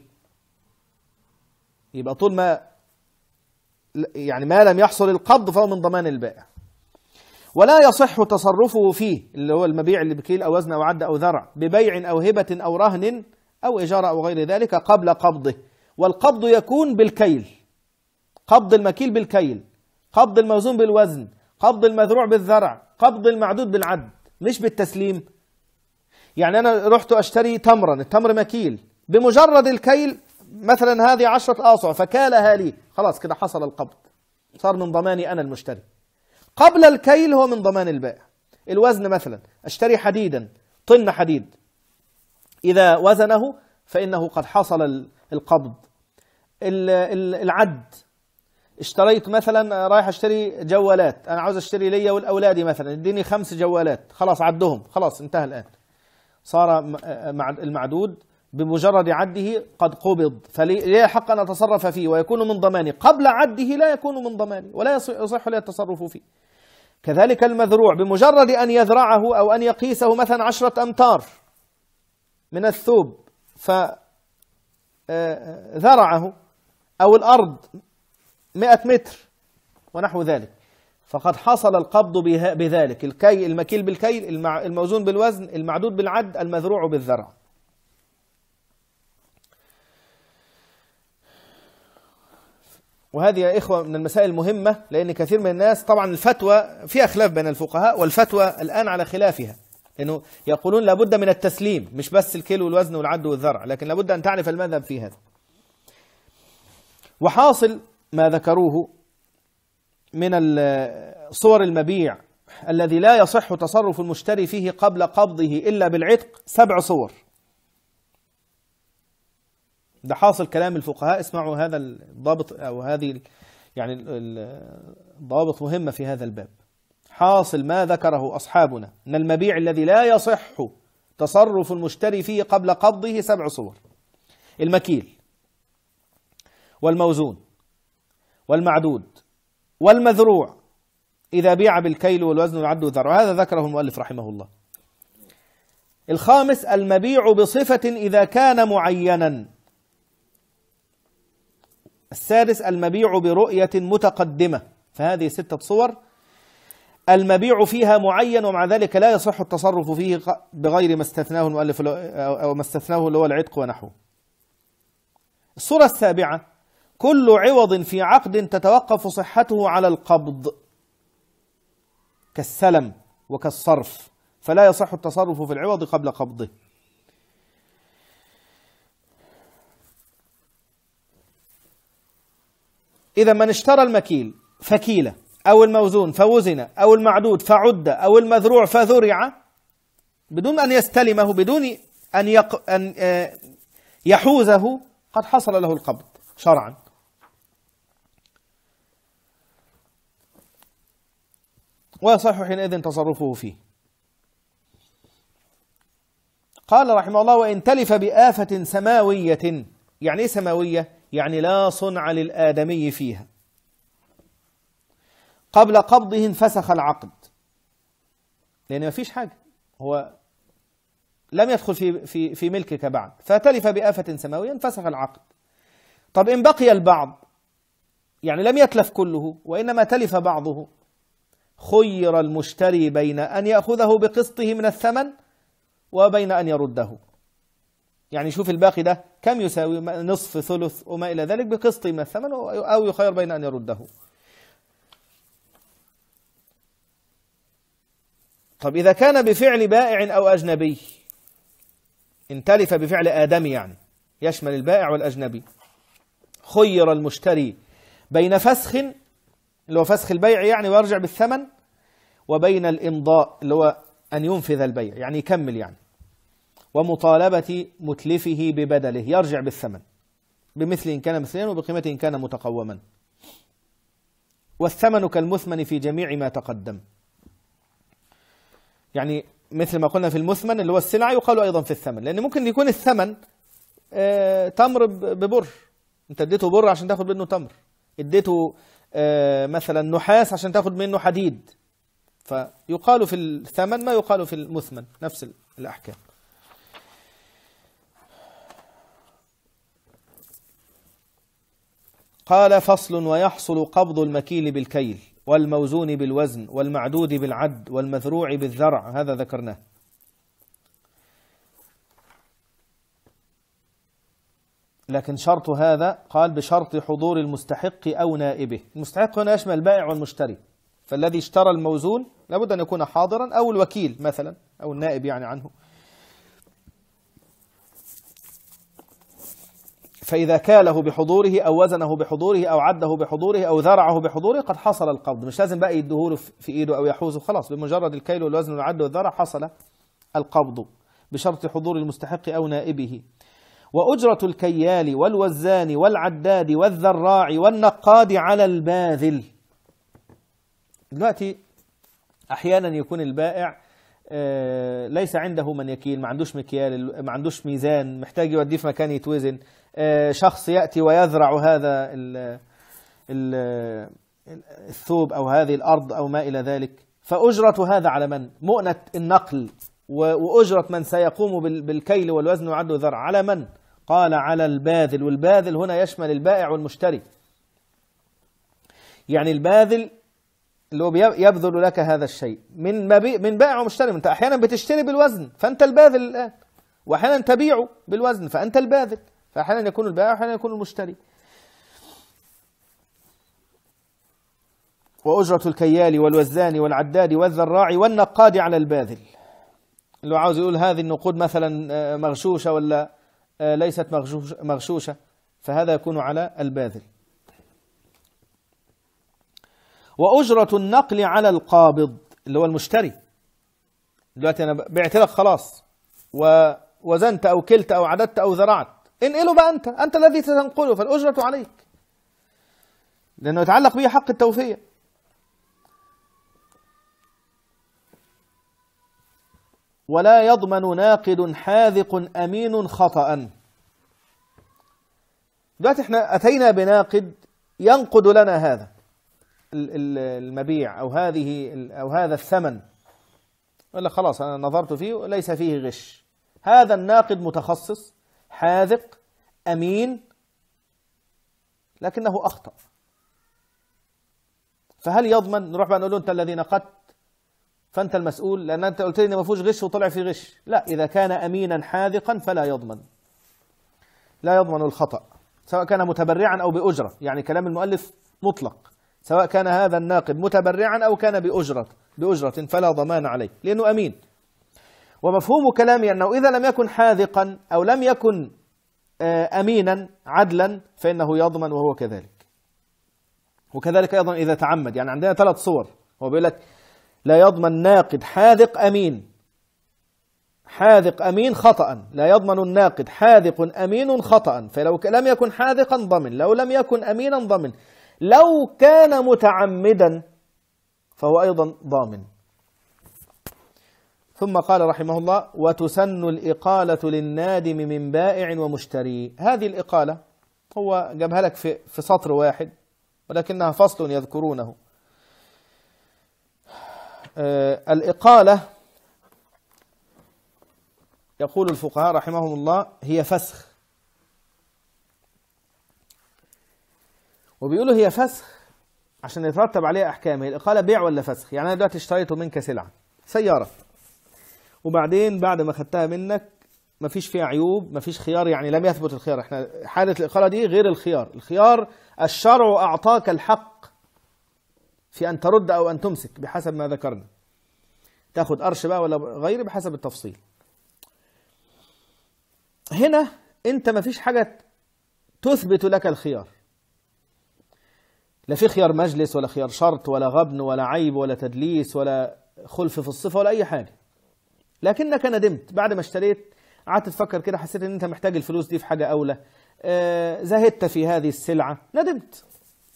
A: يبقى طول ما يعني ما لم يحصل القبض فهو من ضمان البائع. ولا يصح تصرفه فيه، اللي هو المبيع اللي بكيل أو وزن أو عد أو ذرع، ببيع أو هبة أو رهن أو إجارة أو غير ذلك قبل قبضه. والقبض يكون بالكيل، قبض المكيل بالكيل، قبض الموزون بالوزن، قبض المذروع بالذرع، قبض المعدود بالعد، مش بالتسليم. يعني أنا رحت أشتري تمرا، التمر مكيل، بمجرد الكيل مثلا هذه عشرة آصع فكالها لي، خلاص كده حصل القبض، صار من ضماني أنا المشتري. قبل الكيل هو من ضمان البائع. الوزن مثلا، أشتري حديدا، طن حديد، إذا وزنه فإنه قد حصل القبض. العد، اشتريت مثلا، رايح اشتري جوالات، أنا عاوز اشتري لي والأولادي مثلا، اديني خمس جوالات، خلاص عدهم، خلاص انتهى الآن، صار المعدود بمجرد عده قد قبض، فلي حق أن أتصرف فيه ويكون من ضماني. قبل عده لا يكون من ضماني ولا يصح لي التصرف فيه. كذلك المذروع، بمجرد أن يذرعه أو أن يقيسه مثلا عشرة أمتار من الثوب فذرعه، أو الأرض مئة متر ونحو ذلك، فقد حصل القبض بذلك. الكي المكيل بالكيل، الموزون بالوزن، المعدود بالعد، المذروع بالذرع. وهذه يا إخوة من المسائل المهمة، لأن كثير من الناس طبعا الفتوى في خلاف بين الفقهاء، والفتوى الآن على خلافها، لأنه يقولون لابد من التسليم، مش بس الكيل والوزن والعد والذرع، لكن لابد أن تعرف المذهب في هذا. وحاصل ما ذكروه من صور المبيع الذي لا يصح تصرف المشتري فيه قبل قبضه إلا بالعتق سبع صور. ده حاصل كلام الفقهاء، اسمعوا هذا الضابط أو هذه يعني الضوابط مهمة في هذا الباب. حاصل ما ذكره أصحابنا أن المبيع الذي لا يصح تصرف المشتري فيه قبل قبضه سبع صور: المكيل والموزون والمعدود والمذروع إذا بيع بالكيل والوزن والعد والذرع، هذا ذكره المؤلف رحمه الله. الخامس: المبيع بصفة إذا كان معينا. السادس: المبيع برؤية متقدمة. فهذه ستة صور. المبيع فيها معين ومع ذلك لا يصح التصرف فيه بغير ما استثناه المؤلف أو ما استثناه اللي هو العتق ونحوه. الصورة السابعة: كل عوض في عقد تتوقف صحته على القبض كالسلم وكالصرف، فلا يصح التصرف في العوض قبل قبضه. إذا من اشترى المكيل فكيلة، أو الموزون فوزن، أو المعدود فعد، أو المذروع فذرع، بدون أن يستلمه، بدون أن, يق... أن يحوزه، قد حصل له القبض شرعا. ويصح حينئذ تصرفه فيه. قال رحمه الله: وإن تلف بآفة سماوية. يعني إيه سماوية؟ يعني لا صنع للآدمي فيها، قبل قبضه انفسخ العقد، لأن ما فيش حاجة، هو لم يدخل في في في ملكك بعد، فتلف بآفة سماوية انفسخ العقد. طب إن بقي البعض، يعني لم يتلف كله وإنما تلف بعضه، خير المشتري بين أن يأخذه بقسطه من الثمن وبين أن يرده. يعني شوف الباقي ده كم يساوي، نصف ثلث وما إلى ذلك، بقسطه من الثمن، أو يخير بين أن يرده. طب إذا كان بفعل بائع أو أجنبي، إن تلف بفعل آدمي يعني يشمل البائع والأجنبي، خير المشتري بين فسخ اللي هو فسخ البيع يعني ويرجع بالثمن، وبين الإمضاء اللي هو أن ينفذ البيع يعني يكمل يعني، ومطالبة متلفه ببدله يرجع بالثمن بمثل إن كان مثلين وبقيمة إن كان متقوما، والثمن كالمثمن في جميع ما تقدم. يعني مثل ما قلنا في المثمن اللي هو السلعة، يقال أيضا في الثمن، لأن ممكن يكون الثمن آه تمر ببر، أنت اديته بر عشان تاخد منه تمر، اديته آه مثلا نحاس عشان تاخد منه حديد، فيقال في الثمن ما يقال في المثمن، نفس الأحكام. قال: فصل: ويحصل قبض المكيل بالكيل، والموزون بالوزن، والمعدود بالعد، والمذروع بالذرع، هذا ذكرناه. لكن شرط هذا، قال: بشرط حضور المستحق أو نائبه. المستحق هنا يشمل البائع والمشتري، فالذي اشترى الموزون لابد أن يكون حاضرا، أو الوكيل مثلا، أو النائب يعني عنه. فإذا كاله بحضوره أو وزنه بحضوره أو عده بحضوره أو ذرعه بحضوره قد حصل القبض. مش لازم بقى يديهوله في إيده أو يحوزه، خلاص بمجرد الكيل والوزن والعد والذرع حصل القبض، بشرط حضور المستحق أو نائبه. وأجرة الكيال والوزان والعداد والذراع والنقاد على الباذل. دلوقتي أحيانا يكون البائع ليس عنده من يكيل، ما عندوش مكيال، ما عندوش ميزان، محتاج يوديه في مكان يتوزن، شخص يأتي ويذرع هذا الثوب أو هذه الأرض أو ما إلى ذلك، فأجرة هذا على من؟ مؤنة النقل وأجرة من سيقوم بالكيل والوزن والعد والذرع على من؟ قال: على الباذل. والباذل هنا يشمل البائع والمشتري، يعني الباذل اللي هو يبذل لك هذا الشيء من من بائع ومشتري. انت احيانا بتشتري بالوزن فانت الباذل الان، واحيانا تبيع بالوزن فانت الباذل، فاحيانا يكون البائع واحيانا يكون المشتري. واجرة الكيال والوزان والعداد والذراع والنقاد على الباذل، اللي عاوز يقول هذه النقود مثلا مغشوشه ولا ليست مغشوشه، فهذا يكون على الباذل. وأجرة النقل على القابض اللي هو المشتري. دلوقتي أنا بعت لك خلاص، ووزنت أو كلت أو عددت أو ذرعت، انقله بقى أنت، أنت الذي ستنقله، فالأجرة عليك، لأنه يتعلق به حق التوفية. ولا يضمن ناقد حاذق أمين خطأ. دلوقتي احنا أتينا بناقد ينقد لنا هذا المبيع أو هذه أو هذا الثمن، ولا خلاص أنا نظرت فيه ليس فيه غش. هذا الناقد متخصص حاذق أمين، لكنه أخطأ، فهل يضمن؟ نروح بقى نقول له أنت الذي نقدت فأنت المسؤول، لأن أنت قلت لي إن ما فيهوش غش وطلع فيه غش. لا، إذا كان أمينا حاذقا فلا يضمن، لا يضمن الخطأ، سواء كان متبرعا أو بأجرة. يعني كلام المؤلف مطلق، سواء كان هذا الناقد متبرعا أو كان بأجرة بأجرة فلا ضمان عليه لأنه أمين. ومفهوم كلامي أنه إذا لم يكن حاذقا أو لم يكن أمينا عدلا فإنه يضمن وهو كذلك. وكذلك أيضا إذا تعمد. يعني عندنا ثلاث صور، هو بيقول لك لا يضمن ناقد حاذق أمين، حاذق أمين خطأ، لا يضمن الناقد حاذق أمين خطأ. فلو لم يكن حاذقا ضمن، لو لم يكن أمينا ضمن، لو كان متعمدا فهو أيضا ضامن. ثم قال رحمه الله: وتسن الإقالة للنادم من بائع ومشتري. هذه الإقالة هو جابها لك في في سطر واحد ولكنها فصل يذكرونه. آه الإقالة يقول الفقهاء رحمهم الله هي فسخ، وبيقولوا هي فسخ عشان يترتب عليها أحكام. هي الإقالة بيع ولا فسخ؟ يعني أنا دلوقتي اشتريته منك سلعة، سيارة، وبعدين بعد ما خدتها منك ما فيش فيها عيوب، ما فيش خيار، يعني لم يثبت الخيار. احنا حالة الإقالة دي غير الخيار. الخيار الشرع أعطاك الحق في أن ترد أو أن تمسك بحسب ما ذكرنا، تاخد قرش بقى ولا غيره بحسب التفصيل. هنا أنت ما فيش حاجة تثبت لك الخيار، لا في خيار مجلس ولا خيار شرط ولا غبن ولا عيب ولا تدليس ولا خلف في الصفة ولا أي حاجة. لكنك ندمت بعد ما اشتريت، قعدت تفكر كده، حسيت ان انت محتاج الفلوس دي في حاجة أولى، آه زهدت في هذه السلعة، ندمت.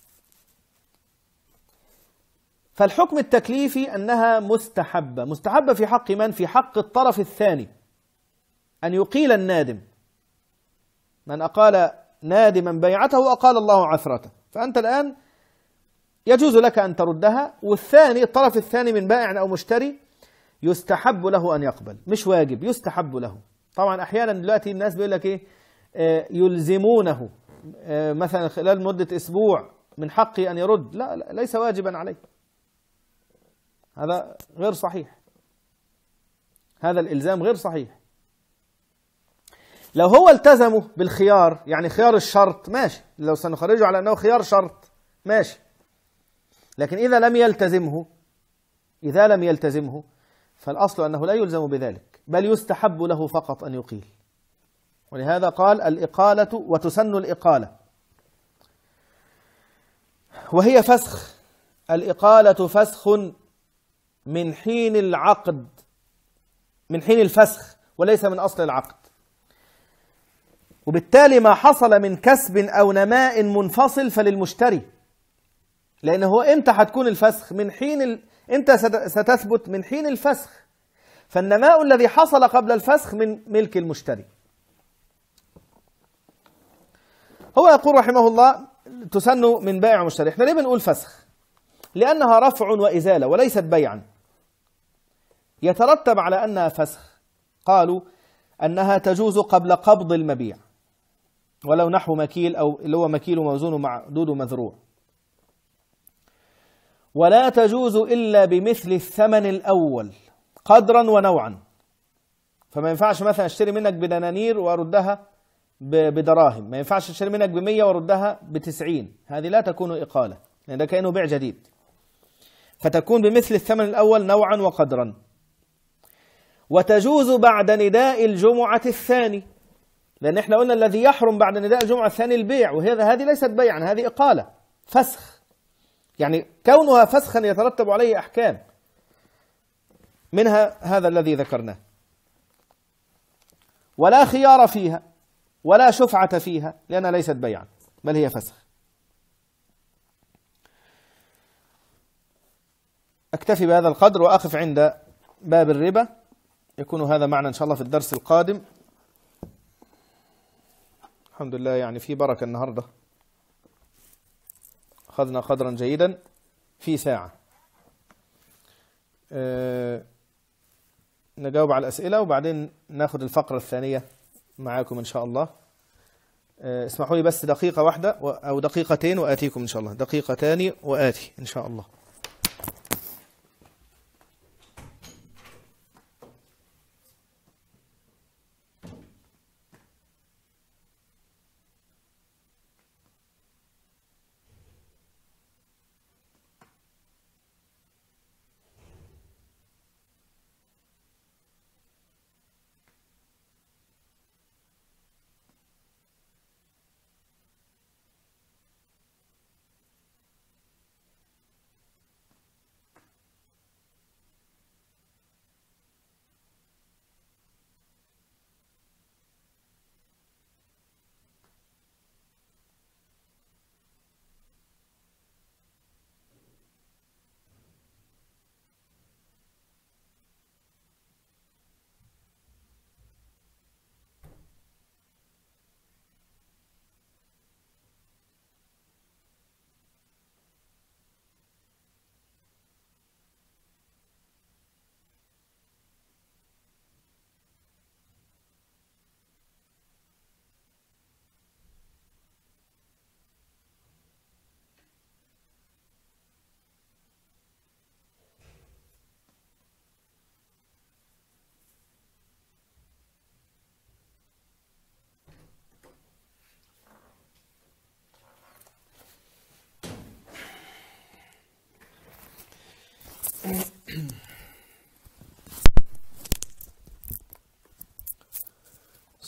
A: فالحكم التكليفي أنها مستحبة. مستحبة في حق من؟ في حق الطرف الثاني، أن يقيل النادم. من أقال نادما بيعته أقال الله عثرته. فأنت الآن يجوز لك أن تردها، والثاني الطرف الثاني من بائع أو مشتري يستحب له أن يقبل، مش واجب، يستحب له. طبعا أحيانا دلوقتي الناس بيقول لك إيه، آه يلزمونه آه مثلا خلال مدة أسبوع من حقه أن يرد. لا, لا ليس واجبا عليه، هذا غير صحيح، هذا الإلزام غير صحيح. لو هو التزموا بالخيار، يعني خيار الشرط ماشي، لو سنخرجه على أنه خيار شرط ماشي، لكن إذا لم يلتزمه إذا لم يلتزمه فالأصل أنه لا يلزم بذلك، بل يستحب له فقط أن يقيل. ولهذا قال الإقالة وتسن الإقالة، وهي فسخ. الإقالة فسخ من حين العقد، من حين الفسخ وليس من أصل العقد. وبالتالي ما حصل من كسب أو نماء منفصل فللمشتري، لأنه هو إمتى هتكون الفسخ؟ من حين ال... إمتى ستثبت؟ من حين الفسخ. فالنماء الذي حصل قبل الفسخ من ملك المشتري. هو يقول رحمه الله تسن من بائع ومشتري. احنا ليه بنقول فسخ؟ لأنها رفع وإزالة وليست بيعا. يترتب على أنها فسخ. قالوا أنها تجوز قبل قبض المبيع، ولو نحو مكيل، أو اللي هو مكيل وموزون معدود ومذروع. ولا تجوز إلا بمثل الثمن الأول قدرا ونوعا. فما ينفعش مثلا اشتري منك بدنانير وأردها بدراهم، ما ينفعش اشتري منك بمية وأردها بتسعين، هذه لا تكون إقالة، لأن ده كأنه بيع جديد. فتكون بمثل الثمن الأول نوعا وقدرا. وتجوز بعد نداء الجمعة الثاني، لأن احنا قلنا الذي يحرم بعد نداء الجمعة الثاني البيع، وهذا هذه ليست بيعا، هذه إقالة فسخ. يعني كونها فسخا يترتب عليه أحكام، منها هذا الذي ذكرناه. ولا خيار فيها ولا شفعة فيها، لأنها ليست بيعا بل هي فسخ. أكتفي بهذا القدر وأقف عند باب الربا. يكون هذا معنا إن شاء الله في الدرس القادم. الحمد لله، يعني في بركة النهاردة، أخذنا قدرا جيدا في ساعة. أه نجاوب على الأسئلة وبعدين ناخد الفقرة الثانية معاكم إن شاء الله. أه اسمحوا لي بس دقيقة واحدة أو دقيقتين وآتيكم إن شاء الله، دقيقتان وآتي إن شاء الله.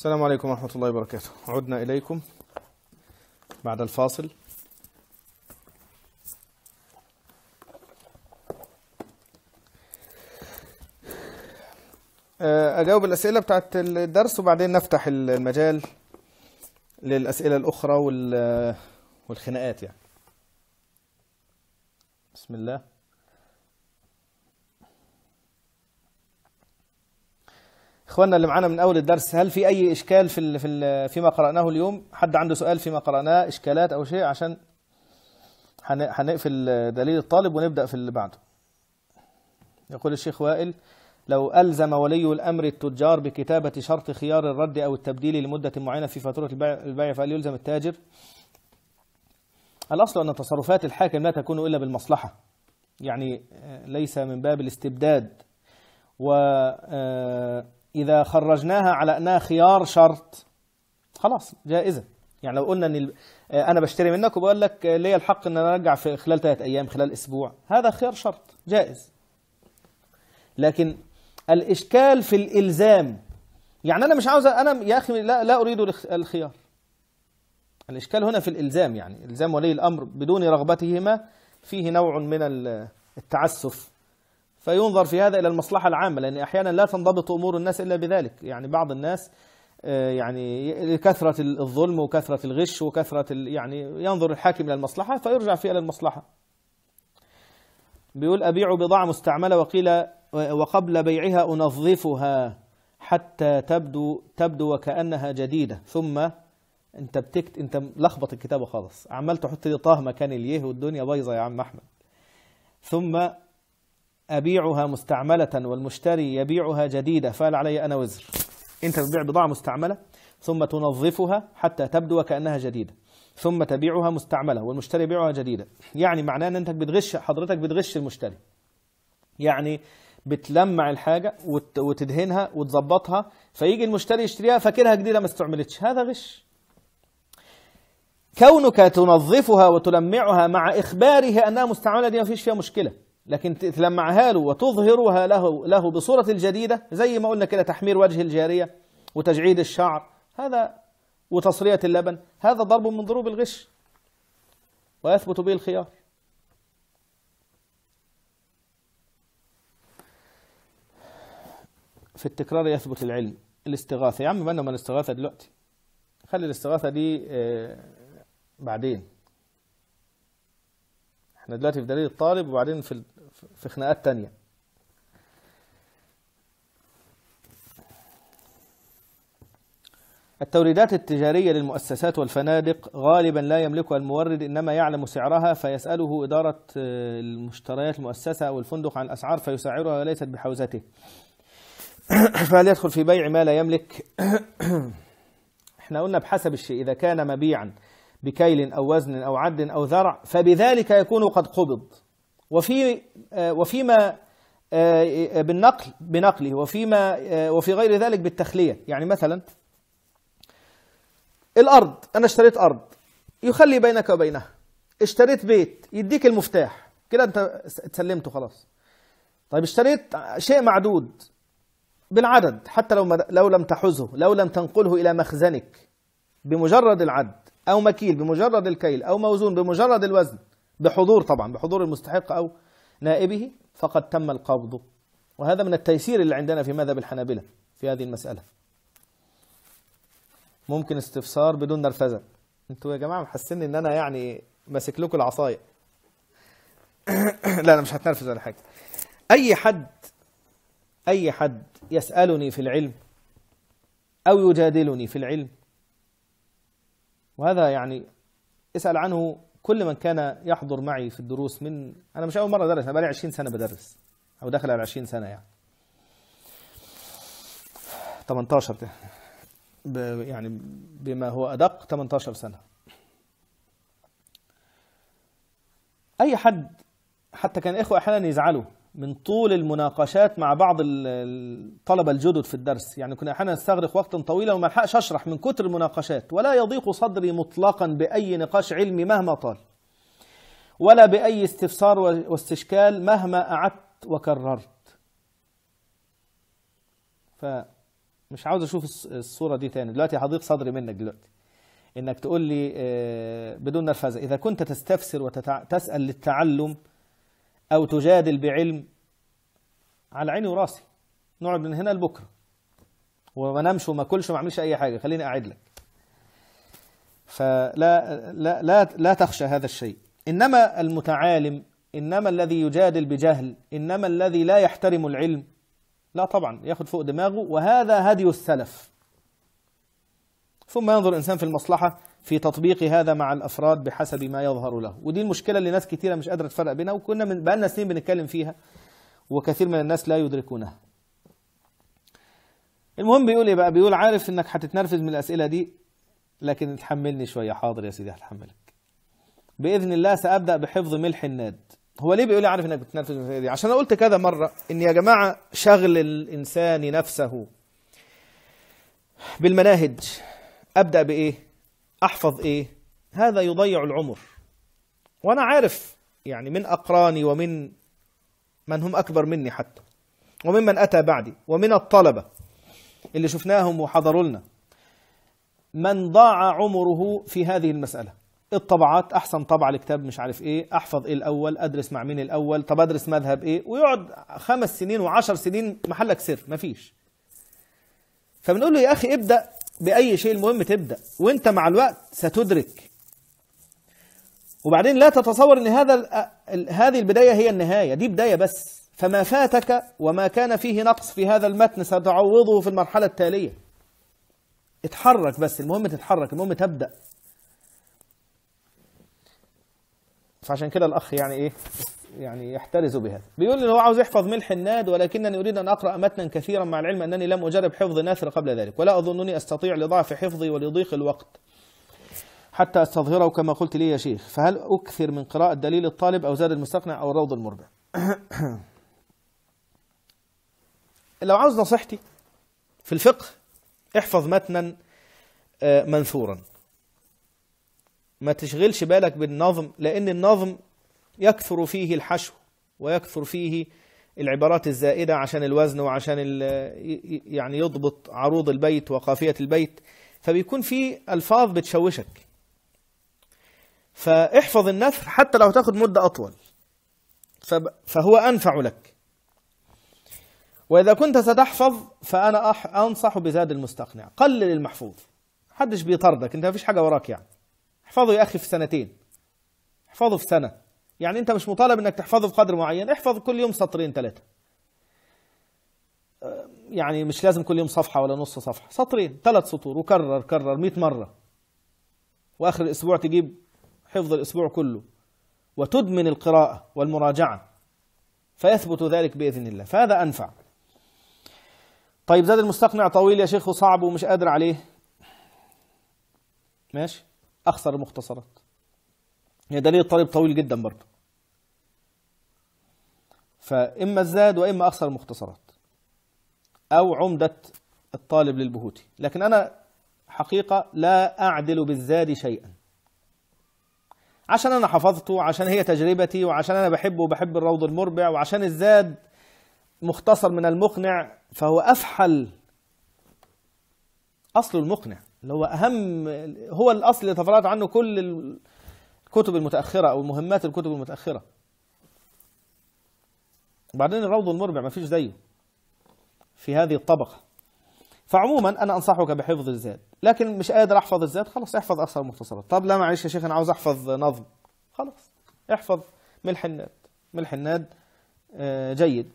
A: السلام عليكم ورحمة الله وبركاته. عدنا إليكم بعد الفاصل. أجاوب الأسئلة بتاعت الدرس وبعدين نفتح المجال للأسئلة الأخرى والخناقات يعني. بسم الله. إخواننا اللي معانا من أول الدرس، هل في أي إشكال في في فيما قرأناه اليوم؟ حد عنده سؤال فيما قرأناه، إشكالات أو شيء؟ عشان هنقفل دليل الطالب ونبدأ في اللي بعده. يقول الشيخ وائل: لو ألزم ولي الأمر التجار بكتابة شرط خيار الرد أو التبديل لمدة معينة في فاتورة البيع فهل يلزم التاجر؟ الأصل أن تصرفات الحاكم لا تكون إلا بالمصلحة، يعني ليس من باب الاستبداد. وإذا خرجناها على أنها خيار شرط خلاص جائزة. يعني لو قلنا أن أنا بشتري منك وبقول لك لي الحق أن أنا أرجع في خلال ثلاثة أيام، خلال أسبوع، هذا خيار شرط جائز. لكن الإشكال في الإلزام، يعني أنا مش عاوز، أنا يا أخي لا, لا أريد الخيار. الإشكال هنا في الإلزام، يعني إلزام ولي الأمر بدون رغبتهما فيه نوع من التعسف، فينظر في هذا إلى المصلحة العامة، لأن أحيانا لا تنضبط أمور الناس إلا بذلك. يعني بعض الناس يعني لكثرة الظلم وكثرة الغش وكثرة يعني ينظر الحاكم إلى المصلحة فيرجع فيها إلى المصلحة. بيقول: أبيع بضاعة مستعملة وقيل وقبل بيعها أنظفها حتى تبدو تبدو وكأنها جديدة، ثم أنت بتكت أنت لخبط الكتابة خالص، عمال تحط لي طه مكان اليه والدنيا بايظة يا عم أحمد. ثم أبيعها مستعملة والمشتري يبيعها جديدة فهل علي أنا وزر؟ أنت بتبيع بضاعة مستعملة ثم تنظفها حتى تبدو وكأنها جديدة، ثم تبيعها مستعملة والمشتري يبيعها جديدة، يعني معناه أن أنت بتغش، حضرتك بتغش المشتري، يعني بتلمع الحاجة وتدهنها وتظبطها فيجي المشتري يشتريها فاكرها جديدة ما استعملتش، هذا غش. كونك تنظفها وتلمعها مع إخباره أنها مستعملة دي ما فيش فيها مشكلة، لكن تلمعها له وتظهرها له له بصورة الجديدة، زي ما قلنا كده تحمير وجه الجارية وتجعيد الشعر هذا وتصرية اللبن، هذا ضرب من ضروب الغش ويثبت به الخيار. في التكرار يثبت العلم. الاستغاثة، يا عم مالنا من الاستغاثة دلوقتي، خلي الاستغاثة دي بعدين، احنا دلوقتي في دليل الطالب وبعدين في في خناقات تانية. التوريدات التجارية للمؤسسات والفنادق غالبا لا يملكها المورد، إنما يعلم سعرها فيسأله إدارة المشتريات المؤسسة أو الفندق عن الأسعار فيسعرها وليست بحوزته، فهل يدخل في بيع ما لا يملك؟ احنا قلنا بحسب الشيء، إذا كان مبيعا بكيل أو وزن أو عد أو ذرع فبذلك يكون قد قبض، وفي وفيما بالنقل بنقله، وفيما وفي غير ذلك بالتخلية. يعني مثلا الأرض، أنا اشتريت أرض يخلي بينك وبينها، اشتريت بيت يديك المفتاح كده أنت سلمته خلاص. طيب اشتريت شيء معدود بالعدد حتى لو لو لم تحزه، لو لم تنقله إلى مخزنك بمجرد العد، أو مكيل بمجرد الكيل، أو موزون بمجرد الوزن، بحضور طبعا بحضور المستحق أو نائبه، فقد تم القبض. وهذا من التيسير اللي عندنا في مذهب الحنابلة في هذه المسألة. ممكن استفسار بدون نرفزة؟ انتوا يا جماعة محسني ان انا يعني ماسك لكم العصاية. لا انا مش هتنرفز ولا حاجة. اي حد اي حد يسألني في العلم او يجادلني في العلم، وهذا يعني اسأل عنه كل من كان يحضر معي في الدروس، من انا مش اول مرة ادرس، انا بقالي عشرين سنة بدرس او داخل على عشرين سنة، يعني ثمانية عشر يعني بما هو أدق ثمانية عشر سنة. أي حد، حتى كان إخوة أحيانا يزعلوا من طول المناقشات مع بعض الطلبة الجدد في الدرس، يعني كنا أحيانا نستغرق وقتا طويلا وما لحقش أشرح من كتر المناقشات، ولا يضيق صدري مطلقا بأي نقاش علمي مهما طال، ولا بأي استفسار واستشكال مهما أعدت وكررت. مش عاوز اشوف الصورة دي تاني دلوقتي، هضيق صدري منك دلوقتي انك تقول لي بدون نرفزة اذا كنت تستفسر وتسأل للتعلم او تجادل بعلم، على عيني وراسي، نقعد من هنا لبكره وما نمش وما كلش وما اعملش اي حاجة، خليني قاعد لك. فلا لا لا لا تخشى هذا الشيء. انما المتعالم، انما الذي يجادل بجهل، انما الذي لا يحترم العلم، لا طبعا ياخد فوق دماغه، وهذا هدي السلف. ثم ينظر الإنسان في المصلحة في تطبيق هذا مع الأفراد بحسب ما يظهر له. ودي المشكلة اللي ناس كتيرة مش قادرة تفرق بينها، وكنا من بقالنا سنين بنتكلم فيها وكثير من الناس لا يدركونها. المهم بيقول ايه بقى؟ بيقول عارف انك هتتنرفز من الأسئلة دي، لكن تحملني شوية. حاضر يا سيدي هتحملك بإذن الله. سأبدأ بحفظ ملح الناد. هو ليه بيقول لي عارف انك بتتنرفز من الأسئلة دي؟ عشان أنا قلت كذا مرة ان يا جماعة شغل الإنسان نفسه بالمناهج، أبدأ بإيه؟ أحفظ إيه؟ هذا يضيع العمر. وأنا عارف يعني من أقراني ومن من هم أكبر مني حتى، وممن أتى بعدي، ومن الطلبة اللي شفناهم وحضروا لنا، من ضاع عمره في هذه المسألة. الطبعات، أحسن طبعة لكتاب مش عارف إيه، أحفظ إيه الأول، أدرس مع مين الأول، طب أدرس مذهب إيه، ويقعد خمس سنين وعشر سنين محلك سر مفيش. فبنقول له يا أخي ابدأ بأي شيء، المهم تبدأ، وانت مع الوقت ستدرك. وبعدين لا تتصور ان هذا هذه البداية هي النهاية، دي بداية بس. فما فاتك وما كان فيه نقص في هذا المتن ستعوضه في المرحلة التالية. اتحرك بس، المهم تتحرك، المهم تبدأ. فعشان كده الأخ يعني إيه يعني يحترز بهذا. بيقول لي هو عاوز يحفظ ملح الناد، ولكنني أريد أن أقرأ متنا كثيرا مع العلم أنني لم أجرب حفظ نثر قبل ذلك، ولا أظنني أستطيع لضعف حفظي ولضيق الوقت حتى أستظهره كما قلت لي يا شيخ، فهل أكثر من قراءة دليل الطالب أو زاد المستقنع أو الروض المربع؟ لو عاوز نصيحتي في الفقه، احفظ متنا منثورا، ما تشغلش بالك بالنظم، لأن النظم يكثر فيه الحشو ويكثر فيه العبارات الزائدة عشان الوزن وعشان يعني يضبط عروض البيت وقافية البيت، فبيكون فيه ألفاظ بتشوشك. فاحفظ النثر حتى لو تاخد مدة أطول، فهو أنفع لك. وإذا كنت ستحفظ فأنا أنصح بزاد المستقنع. قلل المحفوظ، محدش بيطردك، أنت مفيش حاجة وراك يعني. احفظه يا أخي في سنتين، احفظه في سنة، يعني أنت مش مطالب أنك تحفظه بقدر معين، احفظ كل يوم سطرين ثلاثة، يعني مش لازم كل يوم صفحة ولا نص صفحة، سطرين ثلاث سطور، وكرر كرر مئة مرة، وآخر الأسبوع تجيب حفظ الأسبوع كله، وتدمن القراءة والمراجعة، فيثبت ذلك بإذن الله، فهذا أنفع. طيب زاد المستقنع طويل يا شيخ وصعب ومش قادر عليه، ماشي، أخسر المختصرات، هي دليل الطالب طويل جدا برضه، فإما الزاد وإما أخسر المختصرات، أو عمدة الطالب للبهوتي. لكن أنا حقيقة لا أعدل بالزاد شيئا، عشان أنا حفظته، وعشان هي تجربتي، وعشان أنا بحبه وبحب الروض المربع، وعشان الزاد مختصر من المقنع، فهو أفحل، أصل المقنع اللي هو أهم، هو الأصل اللي تفرعت عنه كل الكتب المتأخرة أو المهمات الكتب المتأخرة. وبعدين الروض المربع ما فيش زيه في هذه الطبقة. فعموما أنا أنصحك بحفظ الزاد، لكن مش قادر أحفظ الزاد، خلاص احفظ أكثر المختصرات. طب لا معلش يا شيخ أنا عاوز أحفظ نظم، خلاص احفظ ملح الناد. ملح الناد جيد.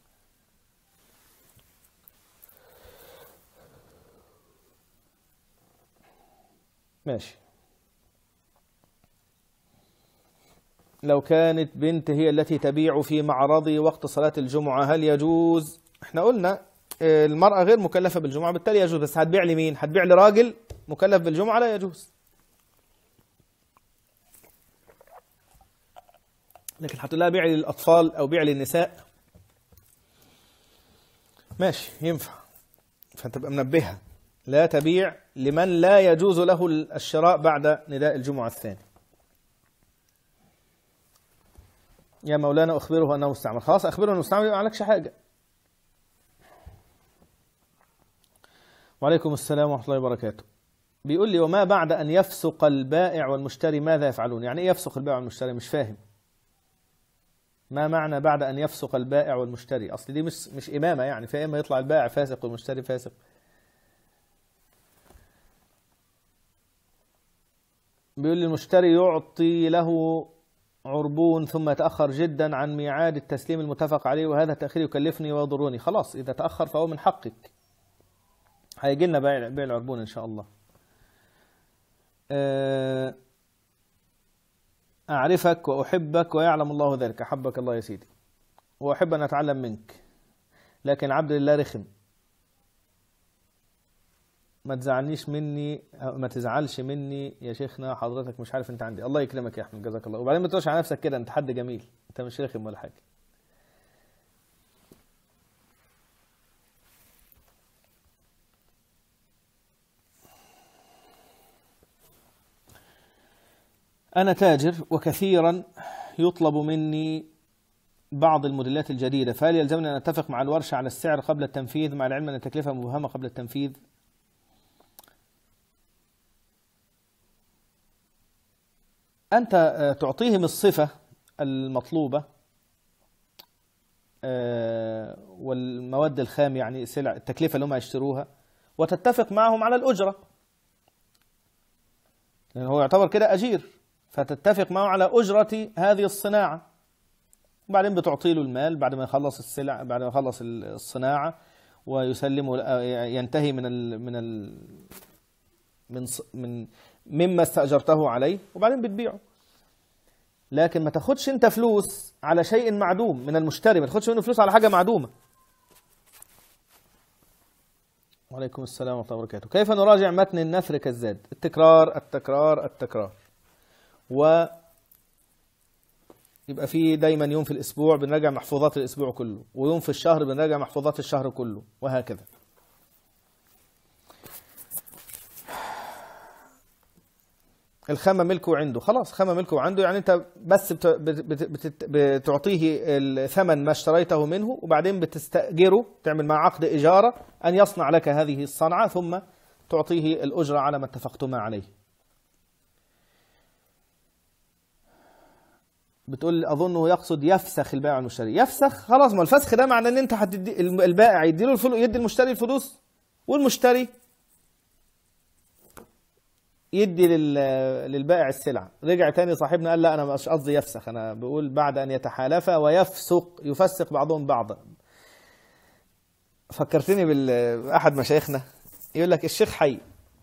A: ماشي. لو كانت بنت هي التي تبيع في معرضي وقت صلاة الجمعة هل يجوز؟ احنا قلنا المرأة غير مكلفة بالجمعة، بالتالي يجوز، بس هتبيع لمين؟ هتبيع لراجل مكلف بالجمعة؟ لا يجوز. لكن هتقول لها بيع للأطفال أو بيع للنساء، ماشي ينفع، فتبقى منبهها لا تبيع لمن لا يجوز له الشراء بعد نداء الجمعة الثاني. يا مولانا أخبره أنه مستعمل، خلاص أخبره أنه مستعمل، ما عليكش حاجة. وعليكم السلام ورحمة الله وبركاته. بيقول لي وما بعد أن يفسق البائع والمشتري ماذا يفعلون؟ يعني إيه يفسق البائع والمشتري؟ مش فاهم. ما معنى بعد أن يفسق البائع والمشتري؟ أصل دي مش مش إمامة يعني، فإما يطلع البائع فاسق والمشتري فاسق. بيقول لي المشتري يعطي له عربون ثم يتأخر جدا عن ميعاد التسليم المتفق عليه، وهذا التأخير يكلفني ويضرني. خلاص إذا تأخر فهو من حقك، هيجي لنا بيع بيع العربون إن شاء الله. أعرفك وأحبك ويعلم الله ذلك. أحبك الله يا سيدي وأحب أن أتعلم منك، لكن عبد الله رخم. ما تزعلنيش مني، ما تزعلش مني يا شيخنا، حضرتك مش عارف أنت عندي. الله يكرمك يا أحمد، جزاك الله. وبعدين ما تقولش على نفسك كده، أنت حد جميل، أنت مش رخم ولا حاجة. أنا تاجر وكثيرا يطلب مني بعض الموديلات الجديدة، فهل يلزمني أن أتفق مع الورشة على السعر قبل التنفيذ مع العلم أن التكلفة مبهمة قبل التنفيذ؟ أنت تعطيهم الصفة المطلوبة والمواد الخام، يعني سلع التكلفة اللي هم يشتروها، وتتفق معهم على الأجرة، لأنه هو يعتبر كده أجير، فتتفق معه على أجرة هذه الصناعة، وبعدين بتعطي له المال بعد ما يخلص السلع، بعد ما يخلص الصناعة ويسلمه، ينتهي من ال من ال من من مما استأجرته عليه، وبعدين بتبيعه. لكن ما تاخدش انت فلوس على شيء معدوم من المشتري، ما تاخدش منه فلوس على حاجة معدومة. وعليكم السلام ورحمة الله وبركاته. كيف نراجع متن النثر كالزاد؟ التكرار التكرار التكرار، و يبقى في دايما يوم في الأسبوع بنراجع محفوظات الأسبوع كله، ويوم في الشهر بنراجع محفوظات الشهر كله، وهكذا. الخامة ملكه عنده، خلاص خامة ملكه عنده، يعني انت بس بت... بت... بت... بتعطيه الثمن ما اشتريته منه، وبعدين بتستأجره، تعمل مع عقد إجارة أن يصنع لك هذه الصنعة، ثم تعطيه الأجرة على ما اتفقتما عليه. بتقول أظنه يقصد يفسخ البائع والمشتري. يفسخ خلاص، ما الفسخ ده معناه ان انت هتدي البائع يدي له الفلوس، يدي المشتري الفلوس، والمشتري يدي للبائع السلعة. رجع تاني صاحبنا قال لا أنا مش قصدي يفسخ، أنا بقول بعد أن يتحالف ويفسق، يفسق بعضهم بعضا. فكرتني بأحد مشايخنا يقول لك الشيخ حي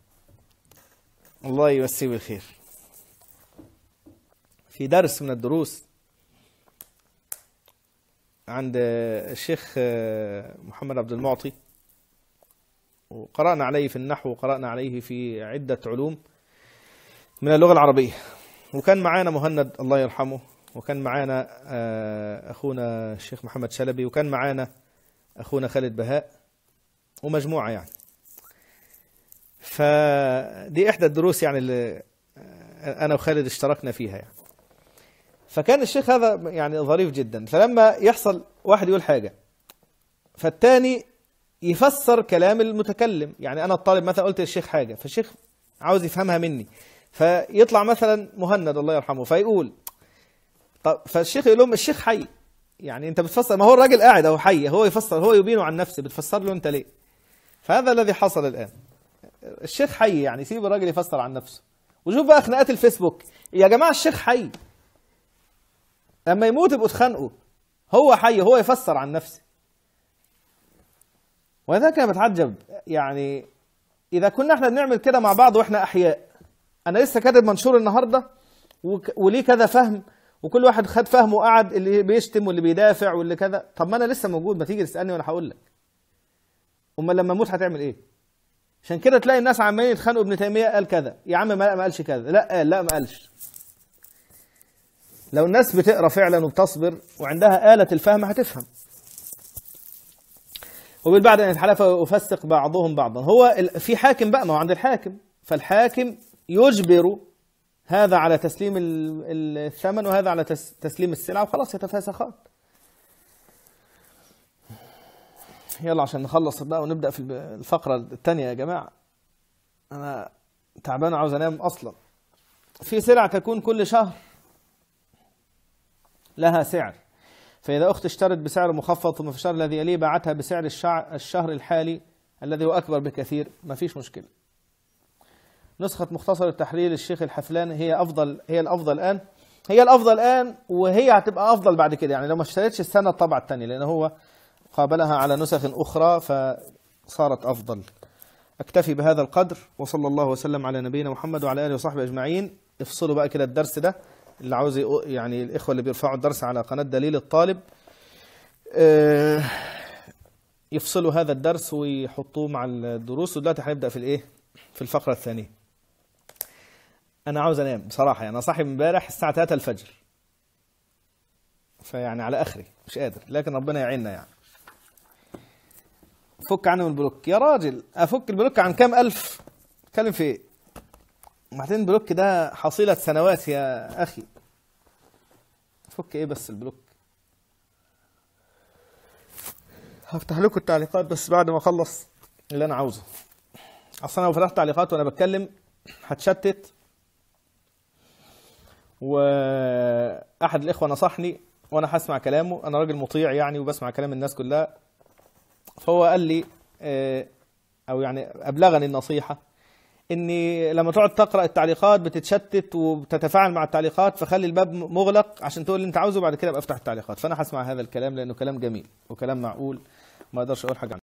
A: الله يمسيه بالخير، في درس من الدروس عند الشيخ محمد عبد المعطي، وقرأنا عليه في النحو، وقرأنا عليه في عدة علوم من اللغة العربية، وكان معانا مهند الله يرحمه، وكان معانا أخونا الشيخ محمد شلبي، وكان معانا أخونا خالد بهاء، ومجموعة يعني. فدي إحدى الدروس يعني اللي أنا وخالد اشتركنا فيها يعني. فكان الشيخ هذا يعني ظريف جدا، فلما يحصل واحد يقول حاجة فالتاني يفسر كلام المتكلم، يعني أنا الطالب مثلا قلت للشيخ حاجة، فالشيخ عاوز يفهمها مني، فيطلع مثلا مهند الله يرحمه فيقول طب، فالشيخ يقول لهم الشيخ حي، يعني انت بتفسر، ما هو الراجل قاعد اهو حي، هو يفسر، هو يبينه عن نفسه، بتفسر له انت ليه؟ فهذا الذي حصل الآن. الشيخ حي يعني سيب الراجل يفسر عن نفسه. وشوف بقى خناقات الفيسبوك يا جماعة، الشيخ حي اما يموت يبقوا اتخانقوا، هو حي، هو يفسر عن نفسه. وذاك انا بتعجب يعني اذا كنا احنا بنعمل كده مع بعض واحنا احياء. انا لسه كاتب منشور النهارده وليه كذا فهم، وكل واحد خد فهمه وقعد، اللي بيشتم واللي بيدافع واللي كذا. طب ما انا لسه موجود، ما تيجي تسالني وانا هقول لك. امال لما اموت هتعمل ايه؟ عشان كده تلاقي الناس عمالين يتخانقوا، ابن تيميه قال كذا، يا عم ما قالش كذا، لا قال، لا ما قالش. لو الناس بتقرا فعلا وبتصبر وعندها آلة الفهم هتفهم. وبالبعد ان يتحالف ويفسق بعضهم بعضا، هو في حاكم بقى، ما هو عند الحاكم، فالحاكم يجبر هذا على تسليم الثمن وهذا على تسليم السلعة، وخلاص يتفاسخان. يلا عشان نخلص بقى ونبدأ في الفقرة الثانية يا جماعة. أنا تعبان وعاوز أنام أصلا. في سلع تكون كل شهر لها سعر، فإذا أخت اشترت بسعر مخفض ثم في الشهر الذي يليه باعتها بسعر الشهر الحالي الذي هو أكبر بكثير، ما فيش مشكلة. نسخة مختصر التحرير للشيخ الحفلان هي أفضل، هي الأفضل الآن، هي الأفضل الآن وهي هتبقى أفضل بعد كده، يعني لو ما اشتريتش السنة الطبعة الثانية، لأن هو قابلها على نسخ أخرى فصارت أفضل. أكتفي بهذا القدر، وصلى الله وسلم على نبينا محمد وعلى آله وصحبه أجمعين. افصلوا بقى كده الدرس ده، اللي عاوز يعني الإخوة اللي بيرفعوا الدرس على قناة دليل الطالب يفصلوا هذا الدرس ويحطوه مع الدروس. ودلوقتي هنبدأ في الإيه؟ في الفقرة الثانية. أنا عاوز أنام بصراحة، يعني أنا صاحي من امبارح الساعة ثلاثة الفجر، فيعني على آخري مش قادر، لكن ربنا يعيننا. يعني فك عنه من البلوك يا راجل. أفك البلوك عن كام ألف؟ اتكلم في إيه؟ بعدين البلوك ده حصيلة سنوات يا أخي. فك إيه بس البلوك؟ هفتح لكم التعليقات بس بعد ما أخلص اللي أنا عاوزه. أصلا لو فتحت تعليقات وأنا بتكلم هتشتت. وأحد الإخوة نصحني وأنا هسمع كلامه، أنا راجل مطيع يعني وبسمع كلام الناس كلها، فهو قال لي أو يعني أبلغني النصيحة إني لما تقعد تقرأ التعليقات بتتشتت وبتتفاعل مع التعليقات، فخلي الباب مغلق عشان تقول اللي أنت عاوزه، بعد كده أبقى أفتح التعليقات. فأنا هسمع هذا الكلام لأنه كلام جميل وكلام معقول، ما أقدرش أقول حاجة عنه.